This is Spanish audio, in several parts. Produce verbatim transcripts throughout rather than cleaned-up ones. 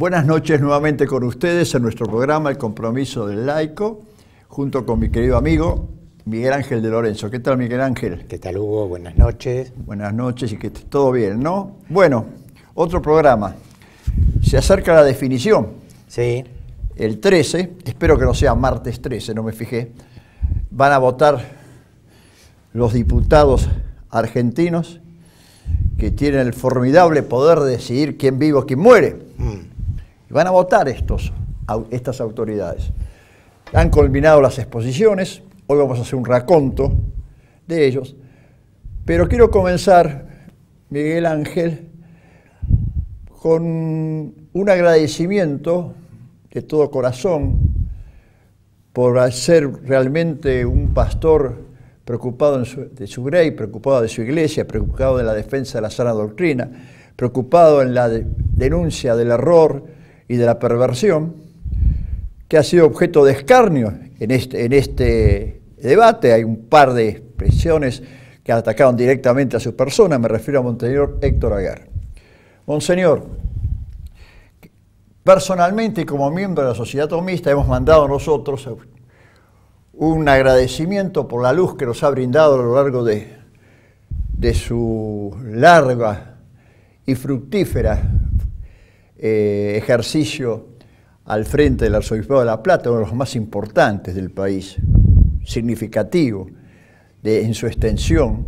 Buenas noches nuevamente con ustedes en nuestro programa El Compromiso del Laico, junto con mi querido amigo Miguel Ángel de Lorenzo. ¿Qué tal, Miguel Ángel? ¿Qué tal, Hugo? Buenas noches. Buenas noches y que esté todo bien, ¿no? Bueno, otro programa. Se acerca la definición. Sí. El trece, espero que no sea martes trece, no me fijé, van a votar los diputados argentinos que tienen el formidable poder de decidir quién vive o quién muere. Mm. Van a votar estos, estas autoridades. Han culminado las exposiciones, hoy vamos a hacer un raconto de ellos, pero quiero comenzar, Miguel Ángel, con un agradecimiento de todo corazón por ser realmente un pastor preocupado en su, de su grey, preocupado de su iglesia, preocupado de la defensa de la sana doctrina, preocupado en la de, denuncia del error y de la perversión, que ha sido objeto de escarnio en este, en este debate. Hay un par de expresiones que atacaron directamente a su persona, me refiero a Monseñor Héctor Aguer. Monseñor, personalmente y como miembro de la Sociedad Tomista hemos mandado nosotros un agradecimiento por la luz que nos ha brindado a lo largo de, de su larga y fructífera eh, ejercicio al frente del Arzobispado de La Plata, uno de los más importantes del país, significativo de, en su extensión.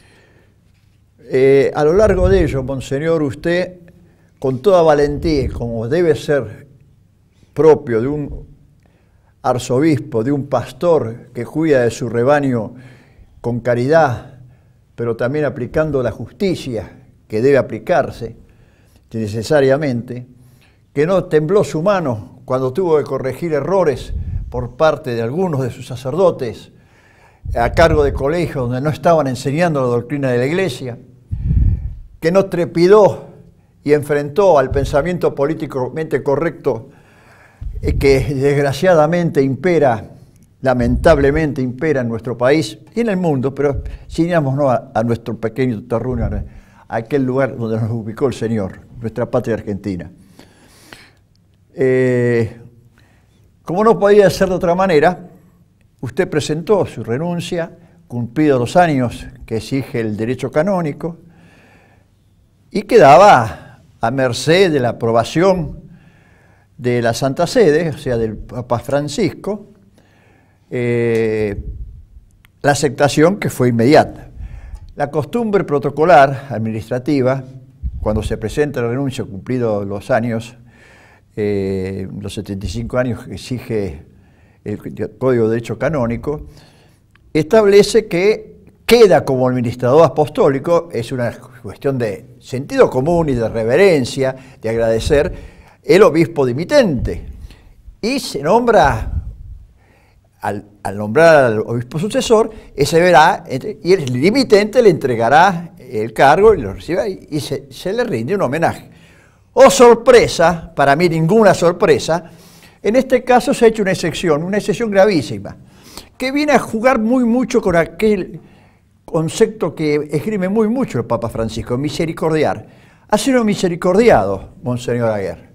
Eh, a lo largo de ello, Monseñor, usted, con toda valentía, como debe ser propio de un arzobispo, de un pastor que cuida de su rebaño con caridad, pero también aplicando la justicia que debe aplicarse necesariamente, que no tembló su mano cuando tuvo que corregir errores por parte de algunos de sus sacerdotes a cargo de colegios donde no estaban enseñando la doctrina de la Iglesia, que no trepidó y enfrentó al pensamiento políticamente correcto que desgraciadamente impera, lamentablemente impera en nuestro país y en el mundo, pero ciñámonos a, a nuestro pequeño terruño, a aquel lugar donde nos ubicó el Señor, nuestra patria argentina. Eh, como no podía ser de otra manera, usted presentó su renuncia, cumplidos los años que exige el derecho canónico, y quedaba a merced de la aprobación de la Santa Sede, o sea, del Papa Francisco, eh, la aceptación que fue inmediata. La costumbre protocolar administrativa, cuando se presenta la renuncia cumplidos los años, eh, los setenta y cinco años que exige el Código de Derecho Canónico, establece que queda como administrador apostólico, es una cuestión de sentido común y de reverencia, de agradecer, el obispo dimitente, y se nombra, al, al nombrar al obispo sucesor, ese verá, y el dimitente le entregará el cargo y lo recibe y, y se, se le rinde un homenaje. Oh sorpresa, para mí ninguna sorpresa, en este caso se ha hecho una excepción, una excepción gravísima, que viene a jugar muy mucho con aquel concepto que esgrime muy mucho el Papa Francisco, misericordiar. Ha sido misericordiado, Monseñor Aguer.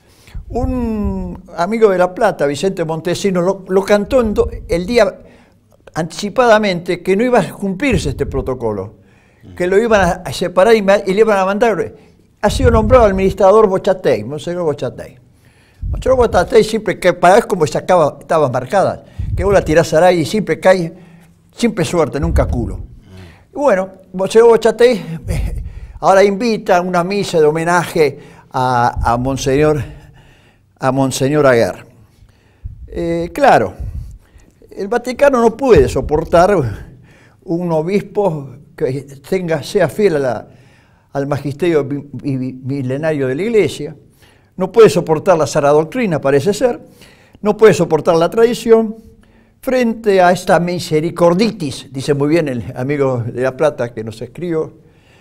Un amigo de La Plata, Vicente Montesino, lo, lo cantó en do, el día anticipadamente que no iba a cumplirse este protocolo, que lo iban a separar y, y le iban a mandar. Ha sido nombrado administrador Bochatey, Monseñor Bochatey. Monseñor Bochatey siempre que para es como sacaba, estaba marcada, que vos la tirás al aire y siempre cae, siempre suerte, nunca culo. Y bueno, Monseñor Bochatey eh, ahora invita a una misa de homenaje a, a Monseñor a Monseñor Aguer. Eh, claro, el Vaticano no puede soportar un obispo que tenga, sea fiel a la, al magisterio milenario de la Iglesia, no puede soportar la sana doctrina, parece ser, no puede soportar la tradición, frente a esta misericorditis, dice muy bien el amigo de La Plata que nos escribió.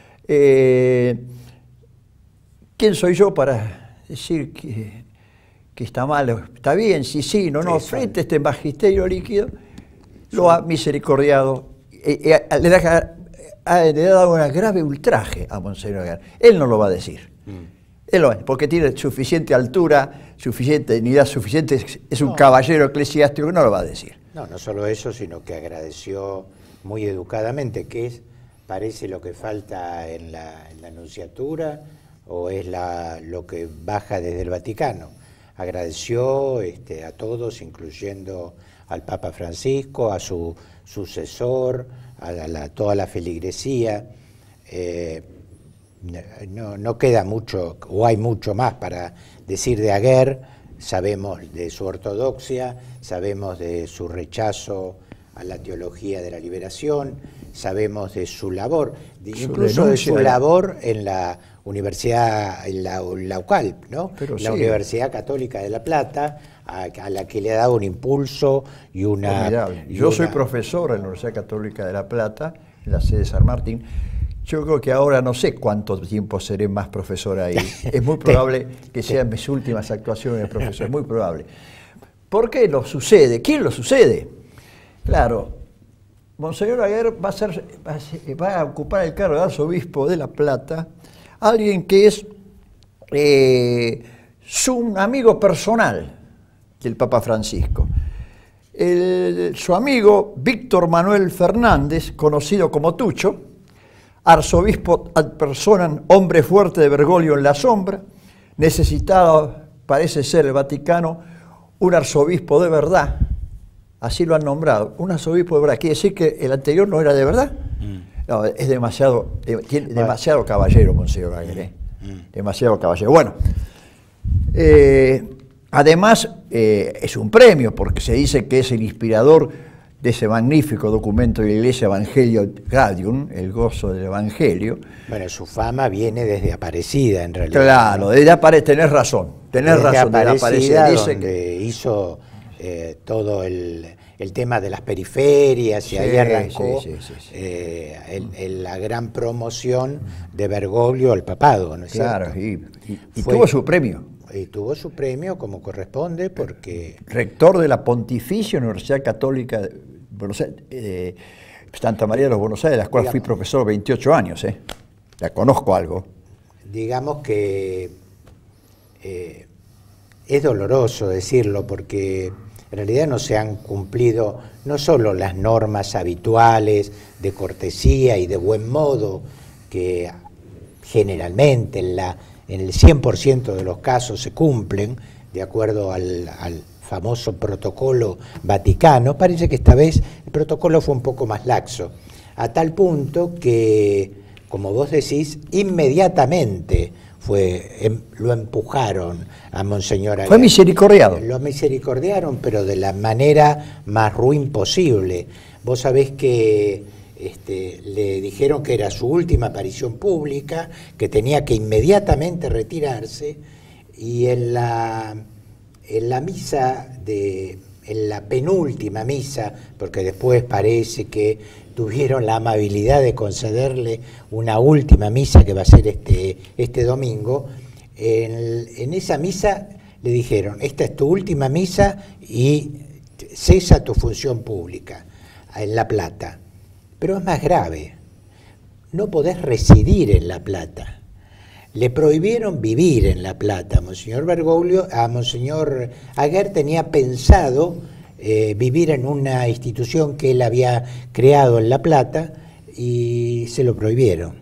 Eh, ¿Quién soy yo para decir que que está mal, está bien, sí, sí, no, no, frente a este magisterio líquido, lo ha misericordiado, eh, eh, le, da, eh, le ha dado un grave ultraje a Monseñor Aguer. Él no lo va a decir. Mm. Él lo es, porque tiene suficiente altura, suficiente dignidad, suficiente, es un no. caballero eclesiástico, no lo va a decir. No, no solo eso, sino que agradeció muy educadamente, que es, parece lo que falta en la, en la Nunciatura, o es la, lo que baja desde el Vaticano. Agradeció este, a todos, incluyendo al Papa Francisco, a su sucesor, a, la, a la, toda la feligresía. Eh, no, no queda mucho, o hay mucho más para decir de Aguer. Sabemos de su ortodoxia, sabemos de su rechazo a la teología de la liberación, sabemos de su labor, de, incluso de su labor en la Universidad, en la, la U C A L P, ¿no? Pero la sí. Universidad Católica de La Plata, a, a la que le ha dado un impulso y una... Y Yo una... soy profesor en la Universidad Católica de La Plata, en la sede de San Martín. Yo creo que ahora no sé cuánto tiempo seré más profesor ahí. Es muy probable que sean mis últimas actuaciones de profesor, es muy probable. ¿Por qué lo sucede? ¿Quién lo sucede? Claro, Monseñor Aguer va a, ser, va, a ser, va a ocupar el cargo de arzobispo de La Plata, alguien que es eh, su amigo personal del Papa Francisco. El, su amigo Víctor Manuel Fernández, conocido como Tucho, arzobispo ad personam, hombre fuerte de Bergoglio en la sombra, necesitaba, parece ser el Vaticano, un arzobispo de verdad, así lo han nombrado, un arzobispo de verdad. ¿Quiere decir que el anterior no era de verdad? Mm. No, es demasiado, eh, tiene bueno. demasiado caballero, Monseñor Aguer, ¿eh? mm. demasiado caballero. Bueno, eh, además eh, es un premio, porque se dice que es el inspirador de ese magnífico documento de la Iglesia, Evangelio Gaudium, el gozo del Evangelio. Bueno, su fama viene desde Aparecida, en realidad. Claro, desde Aparecida, tenés razón, tenés desde razón. Aparecida, desde Aparecida dice donde que hizo eh, todo el, el tema de las periferias, y sí, ahí arrancó sí, sí, sí, sí. Eh, el, el, la gran promoción de Bergoglio al papado, ¿no es claro, cierto? Y, y, y tuvo su premio. Y tuvo su premio como corresponde, porque... Rector de la Pontificia Universidad Católica de Buenos Aires, eh, Santa María de los Buenos Aires, de la cual digamos, fui profesor veintiocho años, eh. La conozco algo. Digamos que eh, es doloroso decirlo, porque en realidad no se han cumplido no solo las normas habituales de cortesía y de buen modo, que generalmente en, la, en el cien por ciento de los casos se cumplen, de acuerdo al, al famoso protocolo vaticano. Parece que esta vez el protocolo fue un poco más laxo, a tal punto que, como vos decís, inmediatamente fue, em, lo empujaron a Monseñor Aguer. Fue misericordiado. Lo misericordiaron, pero de la manera más ruin posible. Vos sabés que este, le dijeron que era su última aparición pública, que tenía que inmediatamente retirarse, y en la... En la misa, de, en la penúltima misa, porque después parece que tuvieron la amabilidad de concederle una última misa que va a ser este, este domingo, en, en esa misa le dijeron, esta es tu última misa y cesa tu función pública en La Plata. Pero es más grave, no podés residir en La Plata. Le prohibieron vivir en La Plata. Monseñor Bergoglio, a Monseñor Aguer tenía pensado eh, vivir en una institución que él había creado en La Plata y se lo prohibieron.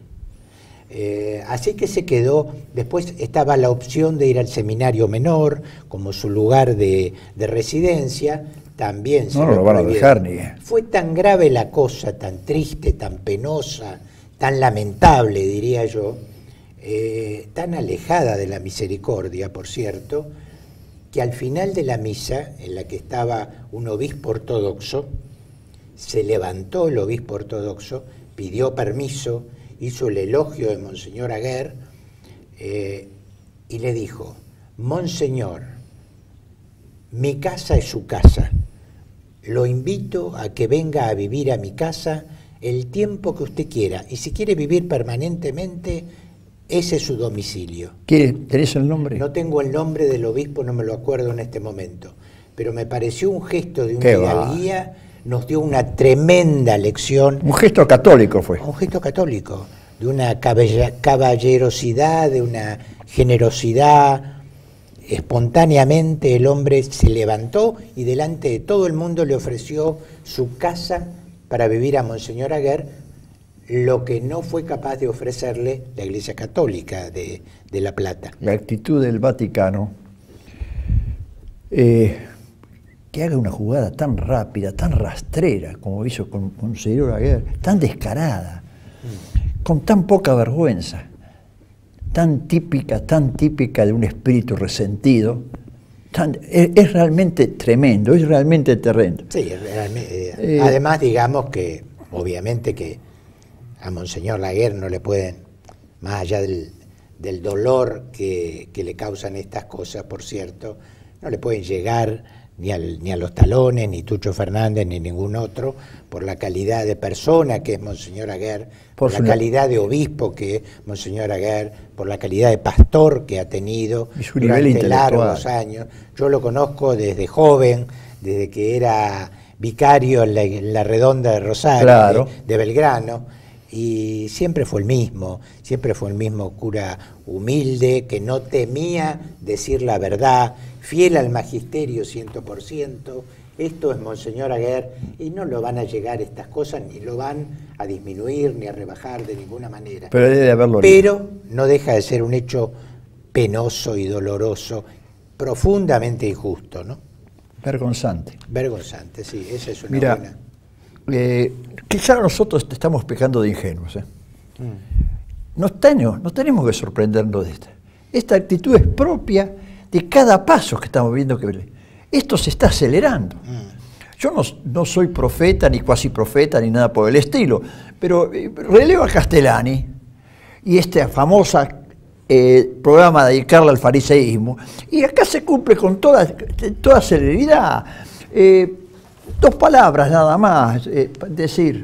Eh, así que se quedó, después estaba la opción de ir al seminario menor como su lugar de, de residencia, también se no, lo, lo van a dejar ni. Fue tan grave la cosa, tan triste, tan penosa, tan lamentable, diría yo, Eh, tan alejada de la misericordia, por cierto, que al final de la misa, en la que estaba un obispo ortodoxo, se levantó el obispo ortodoxo, pidió permiso, hizo el elogio de Monseñor Aguer eh, y le dijo, Monseñor, mi casa es su casa, lo invito a que venga a vivir a mi casa el tiempo que usted quiera, y si quiere vivir permanentemente, ese es su domicilio. ¿Tenés el nombre? No tengo el nombre del obispo, no me lo acuerdo en este momento, pero me pareció un gesto de una hidalguía, nos dio una tremenda lección. Un gesto católico fue. Un gesto católico. de una caballerosidad, de una generosidad. Espontáneamente el hombre se levantó y delante de todo el mundo le ofreció su casa para vivir a Monseñor Aguer, lo que no fue capaz de ofrecerle la Iglesia Católica de, de La Plata. La actitud del Vaticano, eh, que haga una jugada tan rápida, tan rastrera, como hizo con Monseñor Aguer, tan descarada, mm. con tan poca vergüenza, tan típica, tan típica de un espíritu resentido, tan, es, es realmente tremendo, es realmente tremendo. Sí, realmente, eh, eh, además digamos que, obviamente que a Monseñor Aguer no le pueden, más allá del, del dolor que, que le causan estas cosas, por cierto, no le pueden llegar ni, al, ni a los talones, ni Tucho Fernández, ni ningún otro, por la calidad de persona que es Monseñor Aguer, por, por la calidad de obispo que es Monseñor Aguer, por la calidad de pastor que ha tenido y su durante largos años. Yo lo conozco desde joven, desde que era vicario en la, en la Redonda de Rosario, claro. de, de Belgrano, y siempre fue el mismo, siempre fue el mismo cura humilde, que no temía decir la verdad, fiel al magisterio ciento por ciento. Esto es Monseñor Aguer y no lo van a llegar estas cosas, ni lo van a disminuir, ni a rebajar de ninguna manera. Pero debe haberlo. Pero no deja de ser un hecho penoso y doloroso, profundamente injusto, ¿no? Vergonzante. Vergonzante, sí, esa es una Mira, buena... Eh, quizá nosotros estamos pecando de ingenuos. ¿eh? Mm. No, tenemos, no tenemos que sorprendernos de esta. Esta actitud es propia de cada paso que estamos viendo que esto se está acelerando. Mm. Yo no, no soy profeta, ni cuasi profeta, ni nada por el estilo, pero eh, releo a Castellani y este famoso eh, programa de dedicarle al fariseísmo, y acá se cumple con toda, toda celeridad. Eh, Dos palabras nada más, eh, decir.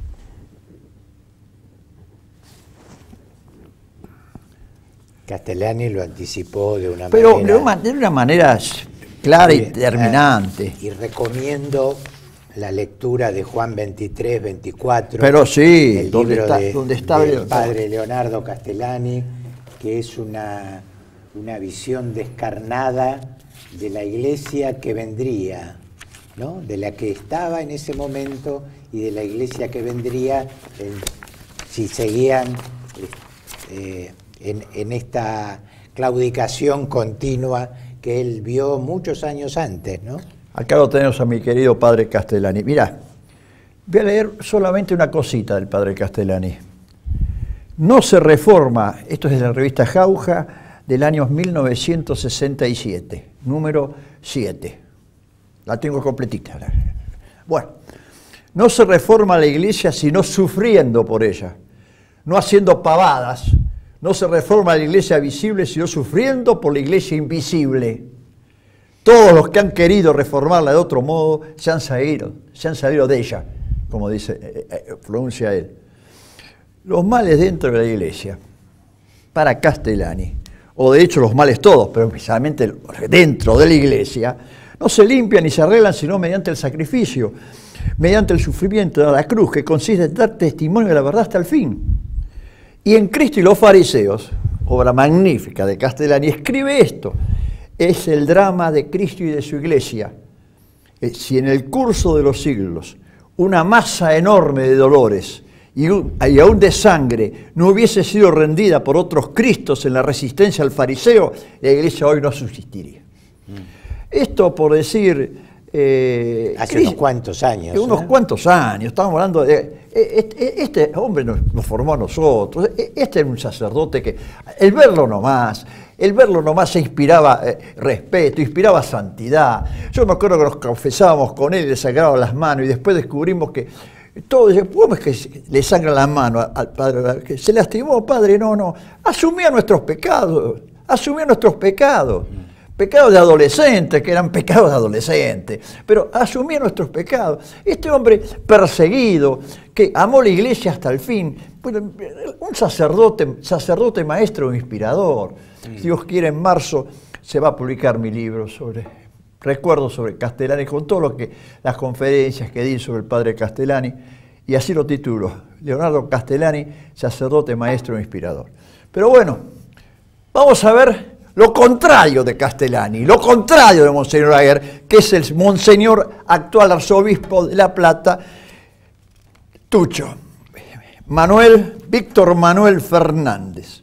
Castellani lo anticipó de una Pero manera... Pero de una manera clara y terminante. Y recomiendo la lectura de Juan veintitrés, veinticuatro. Pero sí, el donde libro está, de, donde está del padre Leonardo Castellani, que es una, una visión descarnada de la iglesia que vendría, ¿no? De la que estaba en ese momento y de la iglesia que vendría eh, si seguían eh, en, en esta claudicación continua que él vio muchos años antes, ¿no? Acá lo tenemos a mi querido padre Castellani. Mirá, voy a leer solamente una cosita del padre Castellani. No se reforma, esto es de la revista Jauja del año mil novecientos sesenta y siete, número siete. La tengo completita. Bueno, no se reforma la iglesia sino sufriendo por ella, no haciendo pavadas. No se reforma la iglesia visible sino sufriendo por la iglesia invisible. Todos los que han querido reformarla de otro modo se han salido, se han salido de ella, como dice, eh, eh, pronuncia él. Los males dentro de la iglesia, para Castellani, o de hecho los males todos, pero precisamente dentro de la iglesia, no se limpian ni se arreglan sino mediante el sacrificio, mediante el sufrimiento de la cruz, que consiste en dar testimonio de la verdad hasta el fin. Y en Cristo y los fariseos, obra magnífica de Castellani, escribe esto: es el drama de Cristo y de su iglesia. Si en el curso de los siglos una masa enorme de dolores y, un, y aún de sangre no hubiese sido rendida por otros Cristos en la resistencia al fariseo, la iglesia hoy no subsistiría. Mm. Esto por decir... Eh, Hace Cristo, unos cuantos años. Unos ¿eh? cuantos años, estamos hablando de... Este, este hombre nos, nos formó a nosotros, este era un sacerdote que... El verlo nomás, el verlo nomás se inspiraba eh, respeto, inspiraba santidad. Yo me acuerdo que nos confesábamos con él y le sacábamos las manos y después descubrimos que... Todo, ¿cómo es que le sangran las manos al padre? Que se lastimó, padre, no, no. Asumía nuestros pecados, asumía nuestros pecados. Pecados de adolescentes, que eran pecados de adolescentes, pero asumía nuestros pecados. Este hombre perseguido, que amó la iglesia hasta el fin, un sacerdote, sacerdote maestro inspirador. Sí. Si Dios quiere, en marzo se va a publicar mi libro sobre recuerdos sobre Castellani, con todo lo que las conferencias que di sobre el padre Castellani, y así lo titulo: Leonardo Castellani, sacerdote, maestro e inspirador. Pero bueno, vamos a ver lo contrario de Castellani, lo contrario de Monseñor Aguer, que es el Monseñor actual arzobispo de La Plata, Tucho, Manuel, Víctor Manuel Fernández.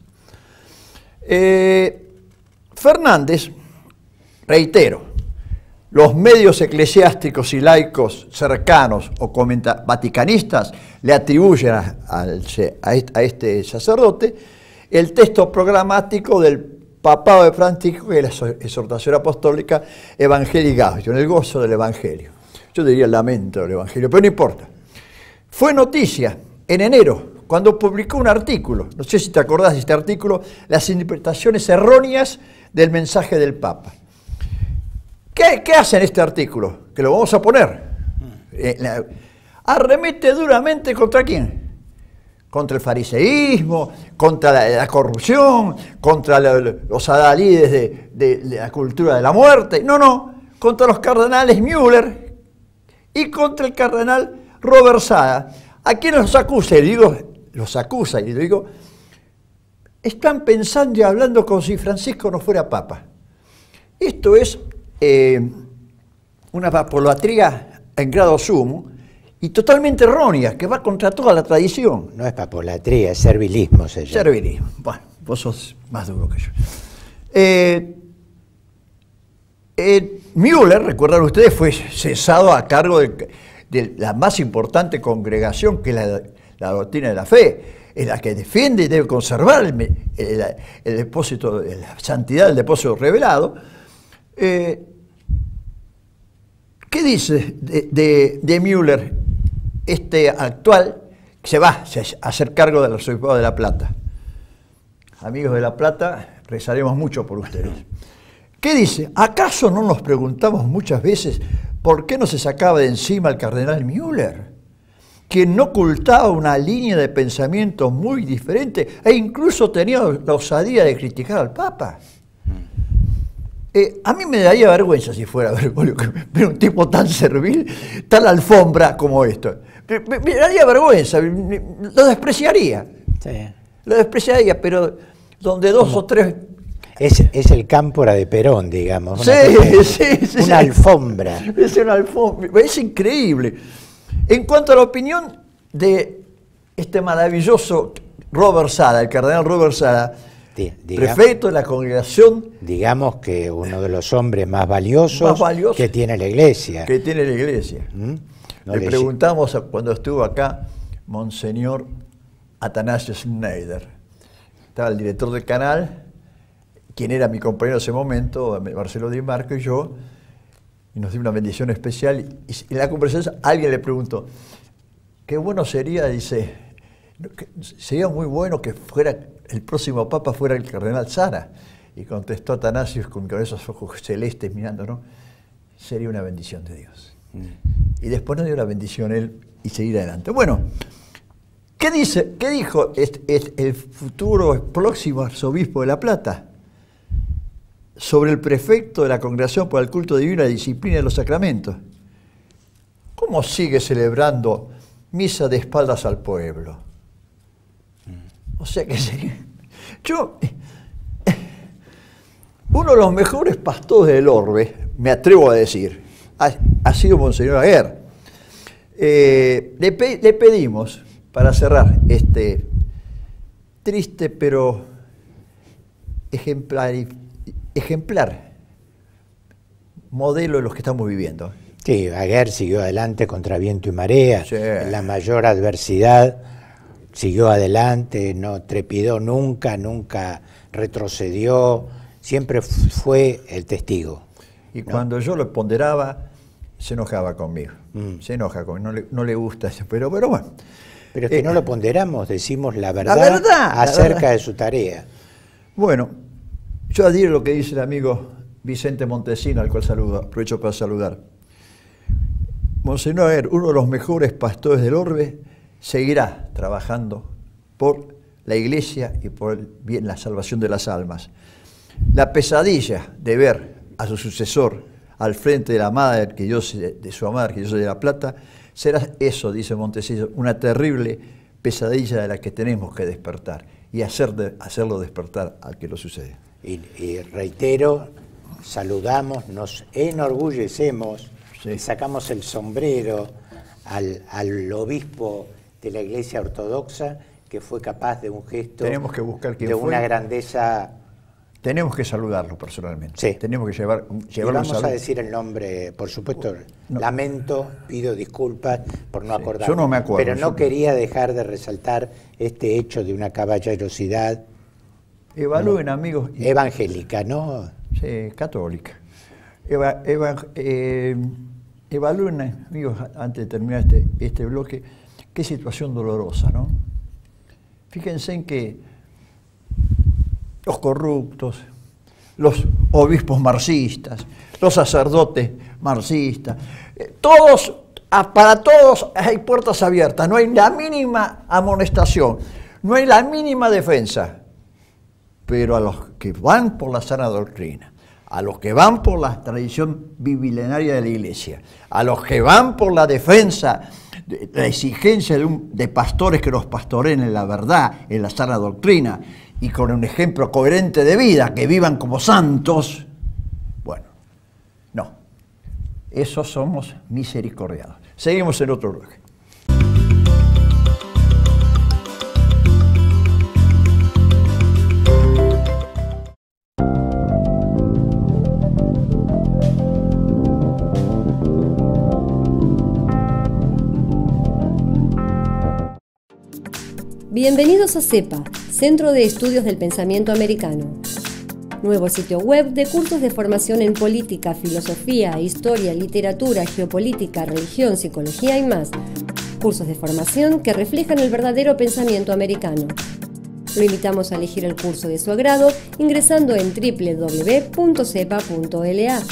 Eh, Fernández, reitero, los medios eclesiásticos y laicos cercanos o vaticanistas le atribuyen a, a, a este sacerdote el texto programático del papado de Francisco, que es la exhortación apostólica Evangelii Gaudium, el gozo del Evangelio. Yo diría el lamento del Evangelio, pero no importa. Fue noticia en enero, cuando publicó un artículo, no sé si te acordás de este artículo, las interpretaciones erróneas del mensaje del Papa. ¿Qué, qué hace en este artículo? Que lo vamos a poner. Eh, la, arremete duramente ¿contra quién? Contra el fariseísmo, contra la, la corrupción, contra la, los adalides de, de, de la cultura de la muerte. No, no, contra los cardenales Müller y contra el cardenal Robert Sada. ¿A quién los acusa? Y digo, los acusa y digo, están pensando y hablando como si Francisco no fuera papa. Esto es eh, una papolatría en grado sumo y totalmente errónea, que va contra toda la tradición. No es papolatría, es servilismo. Se llama. Servilismo. Bueno, vos sos más duro que yo. Eh, eh, Müller, recuerdan ustedes, fue cesado a cargo de, de la más importante congregación, que es la, la doctrina de la fe, es la que defiende y debe conservar el, el, el depósito, la santidad del depósito revelado. Eh, ¿Qué dice de, de, de Müller, este actual, que se va a hacer cargo del arzobispado de La Plata? Amigos de La Plata, rezaremos mucho por ustedes. ¿Qué dice? ¿Acaso no nos preguntamos muchas veces por qué no se sacaba de encima el cardenal Müller, quien no ocultaba una línea de pensamiento muy diferente e incluso tenía la osadía de criticar al Papa? Eh, a mí me daría vergüenza si fuera Bergoglio, pero un tipo tan servil, tan alfombra como esto. Me, me, me daría vergüenza, me, lo despreciaría. Sí. Lo despreciaría, pero donde dos ¿Cómo? o tres... Es, es el cámpora de Perón, digamos. Sí, una, sí, sí. Una sí. alfombra. Es una alfombra. Es increíble. En cuanto a la opinión de este maravilloso Robert Sada, el cardenal Robert Sada, digamos, prefecto de la congregación. Digamos que uno de los hombres más valiosos, más valioso que tiene la iglesia. Que tiene la iglesia. ¿Mm? No le, le preguntamos a, cuando estuvo acá, Monseñor Atanasio Schneider. Estaba el director del canal, quien era mi compañero en ese momento, Marcelo Di Marco y yo, y nos dio una bendición especial. Y en la conversación alguien le preguntó, qué bueno sería, dice, sería muy bueno que fuera el próximo papa fuera el cardenal Sara. Y contestó Atanasio con esos ojos celestes mirando, ¿no? Sería una bendición de Dios. Mm. Y después nos dio la bendición él y seguir adelante. Bueno, ¿qué dice, qué dijo este, este, el futuro próximo arzobispo de La Plata sobre el prefecto de la Congregación para el Culto Divino y la Disciplina de los Sacramentos? ¿Cómo sigue celebrando misa de espaldas al pueblo? O sea que sería... Yo, uno de los mejores pastores del orbe, me atrevo a decir, ha, ha sido Monseñor Aguer. Eh, le, pe, le pedimos, para cerrar este triste pero ejemplar, ejemplar modelo de los que estamos viviendo. Sí, Aguer siguió adelante contra viento y marea, sí. En la mayor adversidad. Siguió adelante, no trepidó nunca, nunca retrocedió, siempre fue el testigo. Y ¿no? Cuando yo lo ponderaba, se enojaba conmigo, mm. se enoja conmigo, no le, no le gusta eso, pero, pero bueno. Pero es que eh, no lo ponderamos, decimos la verdad, la verdad acerca la verdad. de su tarea. Bueno, yo adhiero lo que dice el amigo Vicente Montesino, al cual saludo, aprovecho para saludar. Monseñor Aguer, uno de los mejores pastores del orbe, seguirá trabajando por la Iglesia y por el bien, la salvación de las almas. La pesadilla de ver a su sucesor al frente de la amada arquidiócesis, de su amada arquidiócesis de La Plata, será eso, dice Montesino, una terrible pesadilla de la que tenemos que despertar y hacer de, hacerlo despertar al que lo sucede. Y, y reitero, saludamos, nos enorgullecemos, sí. Sacamos el sombrero al, al obispo de la Iglesia Ortodoxa, que fue capaz de un gesto, tenemos que buscar quién de fue. Una grandeza. Tenemos que saludarlo personalmente. Sí. Tenemos que llevar, llevarlo. Y vamos a decir el nombre, por supuesto. No. Lamento, pido disculpas por no sí. acordarme. Yo no me acuerdo. Pero no yo... quería dejar de resaltar este hecho de una caballerosidad. Evalúen, amigos. Evangélica, ¿no? Sí, católica. Eva, eva, eh, evalúen, amigos, antes de terminar este, este bloque, qué situación dolorosa, ¿no? Fíjense en que los corruptos, los obispos marxistas, los sacerdotes marxistas, eh, todos, para todos hay puertas abiertas, no hay la mínima amonestación, no hay la mínima defensa, pero a los que van por la sana doctrina, a los que van por la tradición biblilenaria de la Iglesia, a los que van por la defensa, de, la exigencia de, un, de pastores que los pastoreen en la verdad, en la sana doctrina, y con un ejemplo coherente de vida, que vivan como santos, bueno, no, esos somos misericordiados. Seguimos en otro bloque. Bienvenidos a CEPA, Centro de Estudios del Pensamiento Americano. Nuevo sitio web de cursos de formación en política, filosofía, historia, literatura, geopolítica, religión, psicología y más. Cursos de formación que reflejan el verdadero pensamiento americano. Lo invitamos a elegir el curso de su agrado ingresando en doble u doble u doble u punto cepa punto l a.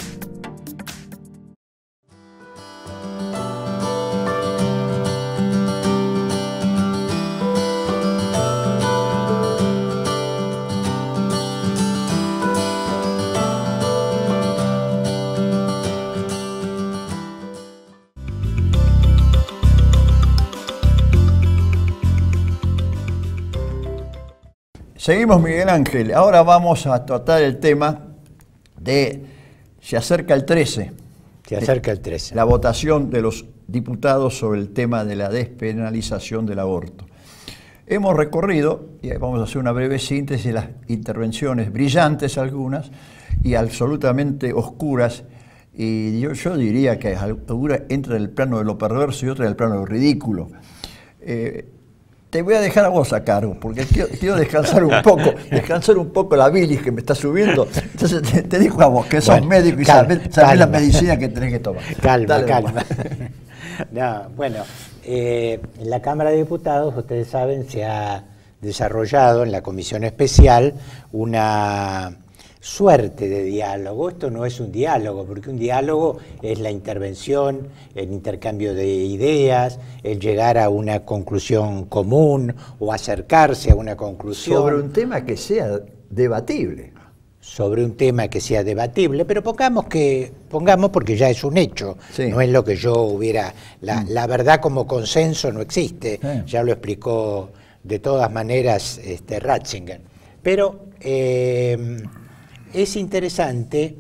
Seguimos, Miguel Ángel. Ahora vamos a tratar el tema de, se acerca el trece. Se acerca el trece. La votación de los diputados sobre el tema de la despenalización del aborto. Hemos recorrido, y vamos a hacer una breve síntesis de las intervenciones, brillantes algunas, y absolutamente oscuras, y yo, yo diría que alguna entra en el plano de lo perverso y otra en el plano de lo ridículo. Eh, Te voy a dejar a vos a cargo, porque quiero, quiero descansar un poco, descansar un poco la bilis que me está subiendo. Entonces te, te digo a vos, que sos bueno, médico y calma, sabés, sabés la medicina que tenés que tomar. Calma, Dale, calma. No, bueno, eh, en la Cámara de Diputados, ustedes saben, se ha desarrollado en la Comisión Especial una suerte de diálogo. Esto no es un diálogo, porque un diálogo es la intervención, el intercambio de ideas, el llegar a una conclusión común o acercarse a una conclusión. Sobre un tema que sea debatible. Sobre un tema que sea debatible, pero pongamos que, pongamos porque ya es un hecho, sí. No es lo que yo hubiera, la, la verdad como consenso no existe, sí. Ya lo explicó de todas maneras este, Ratzinger. Pero eh, es interesante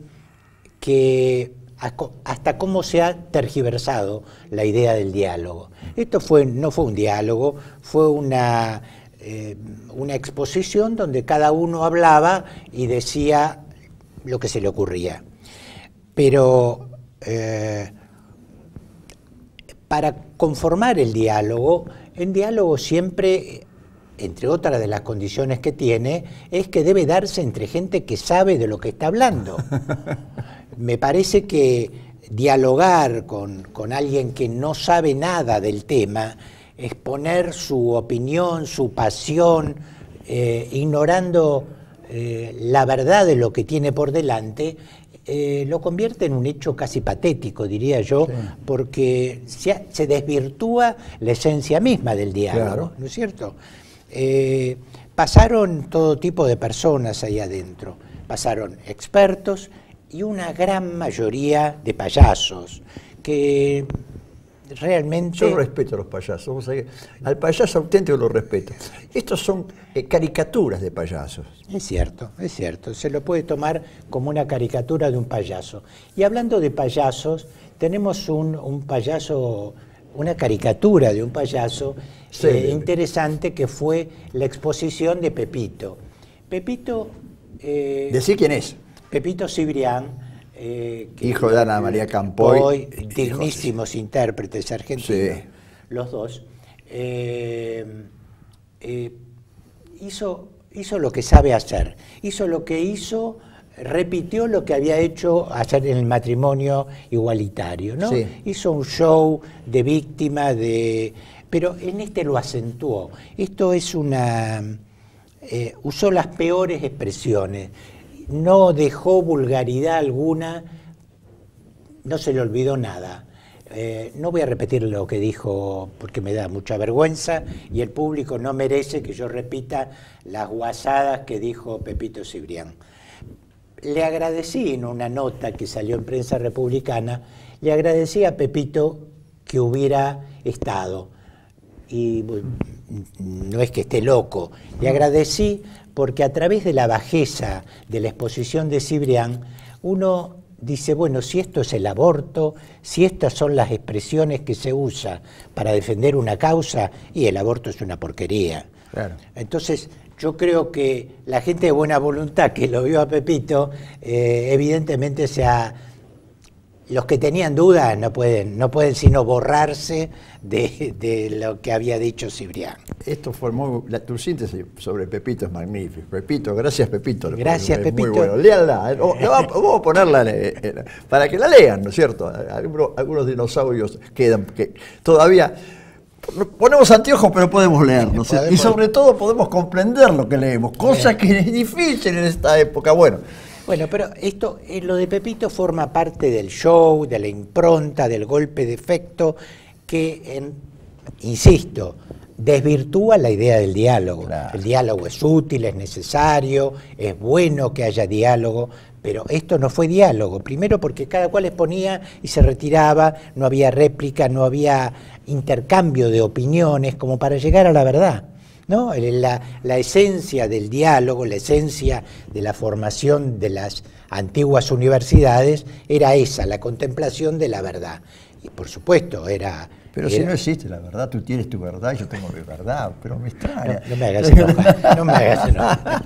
que hasta cómo se ha tergiversado la idea del diálogo. Esto fue, no fue un diálogo, fue una, eh, una exposición donde cada uno hablaba y decía lo que se le ocurría. Pero eh, para conformar el diálogo, el diálogo siempre, entre otras de las condiciones que tiene, es que debe darse entre gente que sabe de lo que está hablando. Me parece que dialogar con, con alguien que no sabe nada del tema, exponer su opinión, su pasión, eh, ignorando eh, la verdad de lo que tiene por delante, eh, lo convierte en un hecho casi patético, diría yo, sí. Porque se, se desvirtúa la esencia misma del diálogo, claro. ¿No es cierto? Eh, pasaron todo tipo de personas ahí adentro, pasaron expertos y una gran mayoría de payasos que realmente... Yo respeto a los payasos, vos sabés, al payaso auténtico lo respeto. Estos son eh, caricaturas de payasos. Es cierto, es cierto, se lo puede tomar como una caricatura de un payaso. Y hablando de payasos, tenemos un, un payaso, una caricatura de un payaso sí, eh, interesante, que fue la exposición de Pepito. Pepito... Eh, Decí quién es. Pepito Cibrián. Eh, que hijo de Ana María Campoy. Hoy, dignísimos intérpretes argentinos, sí. los dos. Eh, eh, hizo, hizo lo que sabe hacer. Hizo lo que hizo, repitió lo que había hecho hacer en el matrimonio igualitario, ¿no? Sí. Hizo un show de víctima, de, pero en este lo acentuó. Esto es una... Eh, usó las peores expresiones. No dejó vulgaridad alguna, no se le olvidó nada. Eh, no voy a repetir lo que dijo porque me da mucha vergüenza y el público no merece que yo repita las guasadas que dijo Pepito Cibrián. Le agradecí en una nota que salió en Prensa Republicana, le agradecí a Pepito que hubiera estado. Y bueno, no es que esté loco, le agradecí porque a través de la bajeza de la exposición de Cibrián, uno dice, bueno, si esto es el aborto, si estas son las expresiones que se usa para defender una causa, y el aborto es una porquería. Claro. Entonces, yo creo que la gente de buena voluntad que lo vio a Pepito, eh, evidentemente se ha... Los que tenían dudas no pueden, no pueden sino borrarse de, de lo que había dicho Cibrián. Esto fue muy... La, tu síntesis sobre Pepito es magnífico. Pepito, gracias Pepito. Gracias es Pepito. Muy bueno. Léanla. Vamos a ponerla eh, eh, para que la lean, ¿no es cierto? Algunos, algunos dinosaurios quedan que todavía... Ponemos anteojos, pero podemos leer, ¿no? Podemos... Y sobre todo podemos comprender lo que leemos, cosa que es difícil en esta época. Bueno... Bueno, pero esto, eh, lo de Pepito forma parte del show, de la impronta, del golpe de efecto, que, en, insisto, desvirtúa la idea del diálogo. Claro. El diálogo es útil, es necesario, es bueno que haya diálogo, pero esto no fue diálogo. Primero porque cada cual exponía y se retiraba, no había réplica, no había intercambio de opiniones como para llegar a la verdad. ¿No? La, la esencia del diálogo, la esencia de la formación de las antiguas universidades era esa, la contemplación de la verdad. Y por supuesto era... Pero era, si no existe la verdad, tú tienes tu verdad, yo tengo mi verdad, pero me extraña. No, no me hagas enojar, no me hagas enojar.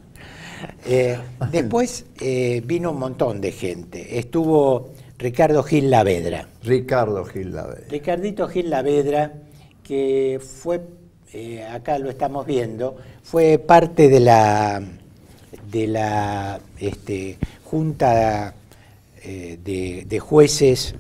Eh, después eh, vino un montón de gente. Estuvo Ricardo Gil Lavedra. Ricardo Gil Lavedra. Ricardito Gil Lavedra, que fue... Eh, acá lo estamos viendo, fue parte de la, de la este, Junta eh, de, de Jueces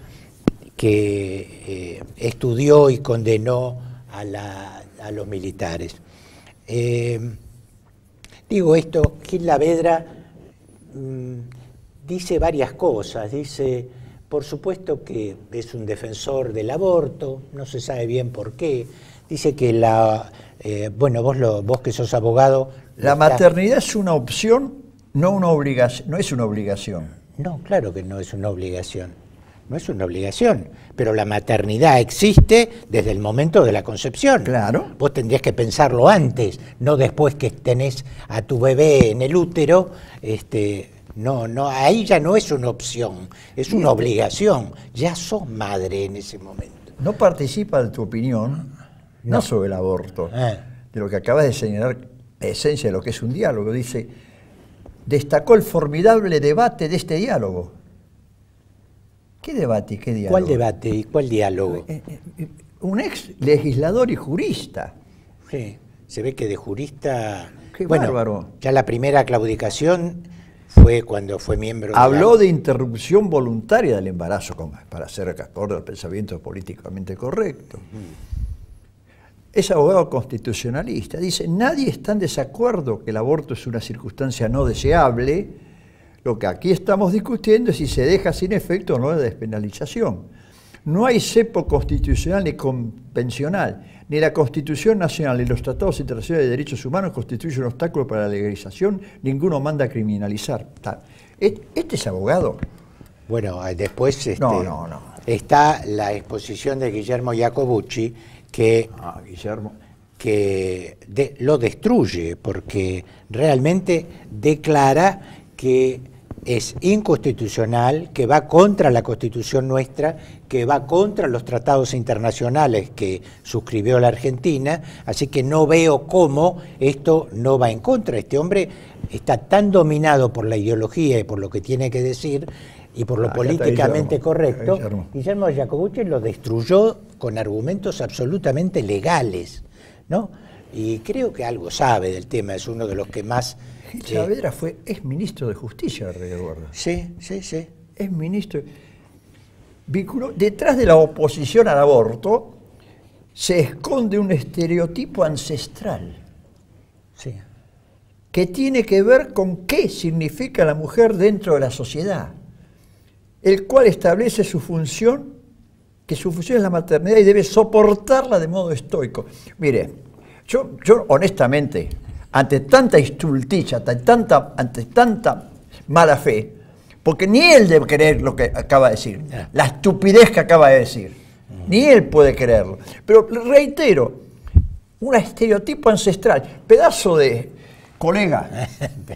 que eh, estudió y condenó a, la, a los militares. Eh, digo esto, Gil Lavedra mmm, dice varias cosas, dice, por supuesto que es un defensor del aborto, no se sabe bien por qué. Dice que la, eh, bueno, vos, lo, vos que sos abogado... La maternidad es una opción, no una obligación, no es una obligación. No, claro que no es una obligación, no es una obligación, pero la maternidad existe desde el momento de la concepción. Claro. Vos tendrías que pensarlo antes, no después que tenés a tu bebé en el útero, este... No, no, ahí ya no es una opción, es una obligación, ya sos madre en ese momento. No participa de tu opinión... No, no sobre el aborto, eh. de lo que acabas de señalar, la esencia de lo que es un diálogo. Dice, destacó el formidable debate de este diálogo. ¿Qué debate y qué diálogo? ¿Cuál debate y cuál diálogo? Eh, eh, un ex legislador y jurista. Sí, se ve que de jurista... Qué bueno, bárbaro. Ya la primera claudicación fue cuando fue miembro... Habló de, la... de interrupción voluntaria del embarazo, para ser acorde al pensamiento políticamente correcto. Mm. Es abogado constitucionalista. Dice, nadie está en desacuerdo que el aborto es una circunstancia no deseable. Lo que aquí estamos discutiendo es si se deja sin efecto o no la despenalización. No hay cepo constitucional ni convencional. Ni la Constitución Nacional ni los tratados internacionales de derechos humanos constituyen un obstáculo para la legalización. Ninguno manda a criminalizar. Este es abogado. Bueno, después... Este... No, no, no. está la exposición de Guillermo Jacobucci, que, ah, Guillermo. que de, lo destruye, porque realmente declara que es inconstitucional, que va contra la Constitución nuestra, que va contra los tratados internacionales que suscribió la Argentina, así que no veo cómo esto no va en contra. Este hombre está tan dominado por la ideología y por lo que tiene que decir y por lo ah, políticamente Guillermo. correcto. Guillermo. Guillermo Jacobucci lo destruyó con argumentos absolutamente legales, ¿no? Y creo que algo sabe del tema, es uno de los que más... Saavedra eh, fue, es ministro de Justicia, Rey Eduardo. Sí, sí, sí. Es ministro. Vinculó, detrás de la oposición al aborto se esconde un estereotipo ancestral. Sí. Que tiene que ver con qué significa la mujer dentro de la sociedad, el cual establece su función, que su función es la maternidad y debe soportarla de modo estoico. Mire, yo, yo honestamente, ante tanta estulticia, ante tanta, ante tanta mala fe, porque ni él debe creer lo que acaba de decir, la estupidez que acaba de decir, ni él puede creerlo. Pero reitero, un estereotipo ancestral, pedazo de colega,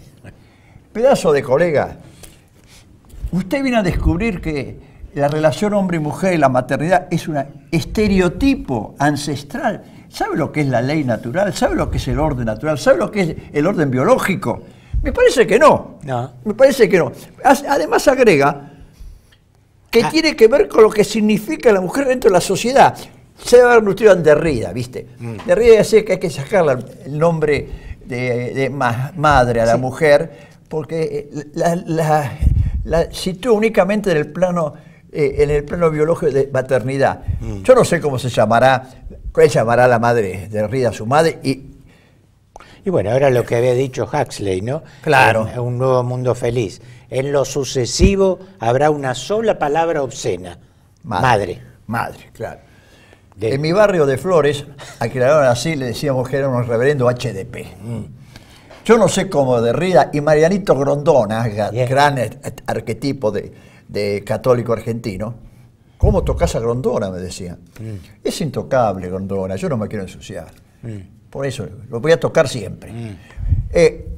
pedazo de colega, usted viene a descubrir que la relación hombre y mujer y la maternidad es un estereotipo ancestral. ¿Sabe lo que es la ley natural? ¿Sabe lo que es el orden natural? ¿Sabe lo que es el orden biológico? Me parece que no. No. Me parece que no. Además agrega que ah. tiene que ver con lo que significa la mujer dentro de la sociedad. Se va a haber nutrido en Derrida, ¿viste? Mm. Derrida decía que hay que sacarle el nombre de, de ma madre a la sí. mujer porque la, la, la sitúa únicamente en el plano, eh, en el plano biológico de maternidad. Mm. Yo no sé cómo se llamará. Él llamará a la madre de Derrida a su madre y... Y bueno, ahora lo que había dicho Huxley, ¿no? Claro. En un nuevo mundo feliz. En lo sucesivo habrá una sola palabra obscena. Madre. Madre, madre claro. De... En mi barrio de Flores, a que la así le decíamos que era un reverendo H D P. Mm. Yo no sé cómo Derrida y Marianito Grondona, yeah. gran arquetipo de, de católico argentino, ¿cómo tocas a Grondona? Me decía. Mm. Es intocable Grondona, yo no me quiero ensuciar. Mm. Por eso lo voy a tocar siempre. Mm. Eh,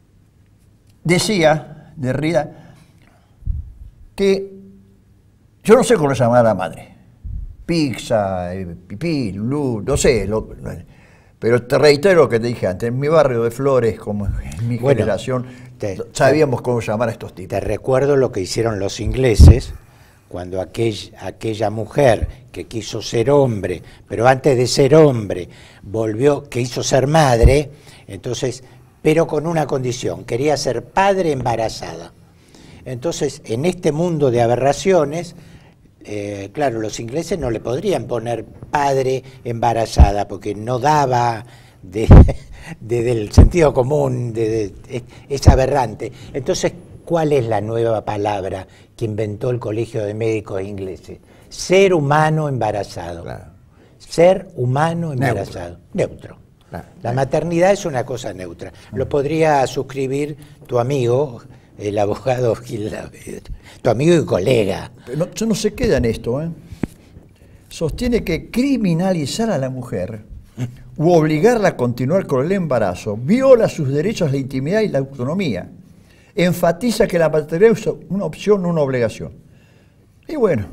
decía Derrida que yo no sé cómo le llamaba a la madre. Pizza, eh, pipí, lulú, no sé. Lo, pero te reitero lo que te dije antes. En mi barrio de Flores, como en mi bueno, generación, te, sabíamos te, cómo llamar a estos tipos. Te recuerdo lo que hicieron los ingleses cuando aquel, aquella mujer que quiso ser hombre, pero antes de ser hombre, volvió, que quiso ser madre, entonces, pero con una condición, quería ser padre embarazada. Entonces, en este mundo de aberraciones, eh, claro, los ingleses no le podrían poner padre embarazada, porque no daba de, de, del sentido común, de, de, es, es aberrante. Entonces, ¿cuál es la nueva palabra que inventó el Colegio de Médicos ingleses? Ser humano embarazado. Claro. Ser humano embarazado. Neutro. Neutro. Claro. La maternidad es una cosa neutra. Lo podría suscribir tu amigo, el abogado Gil Lavedra, tu amigo y colega. Pero no, yo no se queda en esto, ¿eh? Sostiene que criminalizar a la mujer u obligarla a continuar con el embarazo viola sus derechos a la intimidad y la autonomía. Enfatiza que la maternidad es una opción, no una obligación. Y bueno,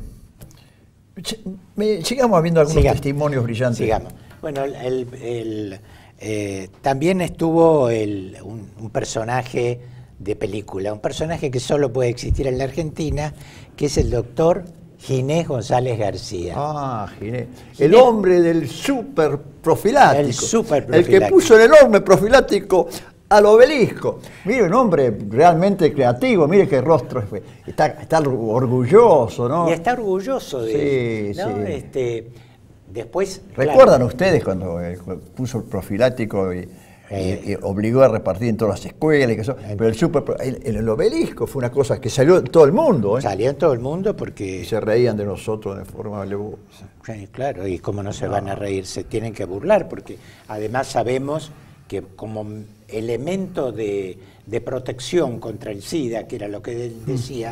sigamos viendo algunos sigamos. testimonios brillantes. Sigamos. Bueno, el, el, el, eh, también estuvo el, un, un personaje de película, un personaje que solo puede existir en la Argentina, que es el doctor Ginés González García. Ah, Ginés. El hombre del super profilático. El super profilático. El que puso el enorme profilático al obelisco. Mire, un hombre realmente creativo, mire qué rostro, está, está orgulloso, ¿no? Y está orgulloso de sí, ¿no? sí. Este, después, ¿recuerdan claro, ustedes cuando eh, puso el profilático y, eh, y, y obligó a repartir en todas las escuelas? Y que eso, eh, pero el, super, el, el obelisco fue una cosa que salió en todo el mundo. ¿eh? Salió en todo el mundo porque... Y se reían de nosotros de forma alevosa. Sí, claro, y cómo no se no. van a reír, se tienen que burlar, porque además sabemos que como elemento de, de protección contra el SIDA, que era lo que él decía,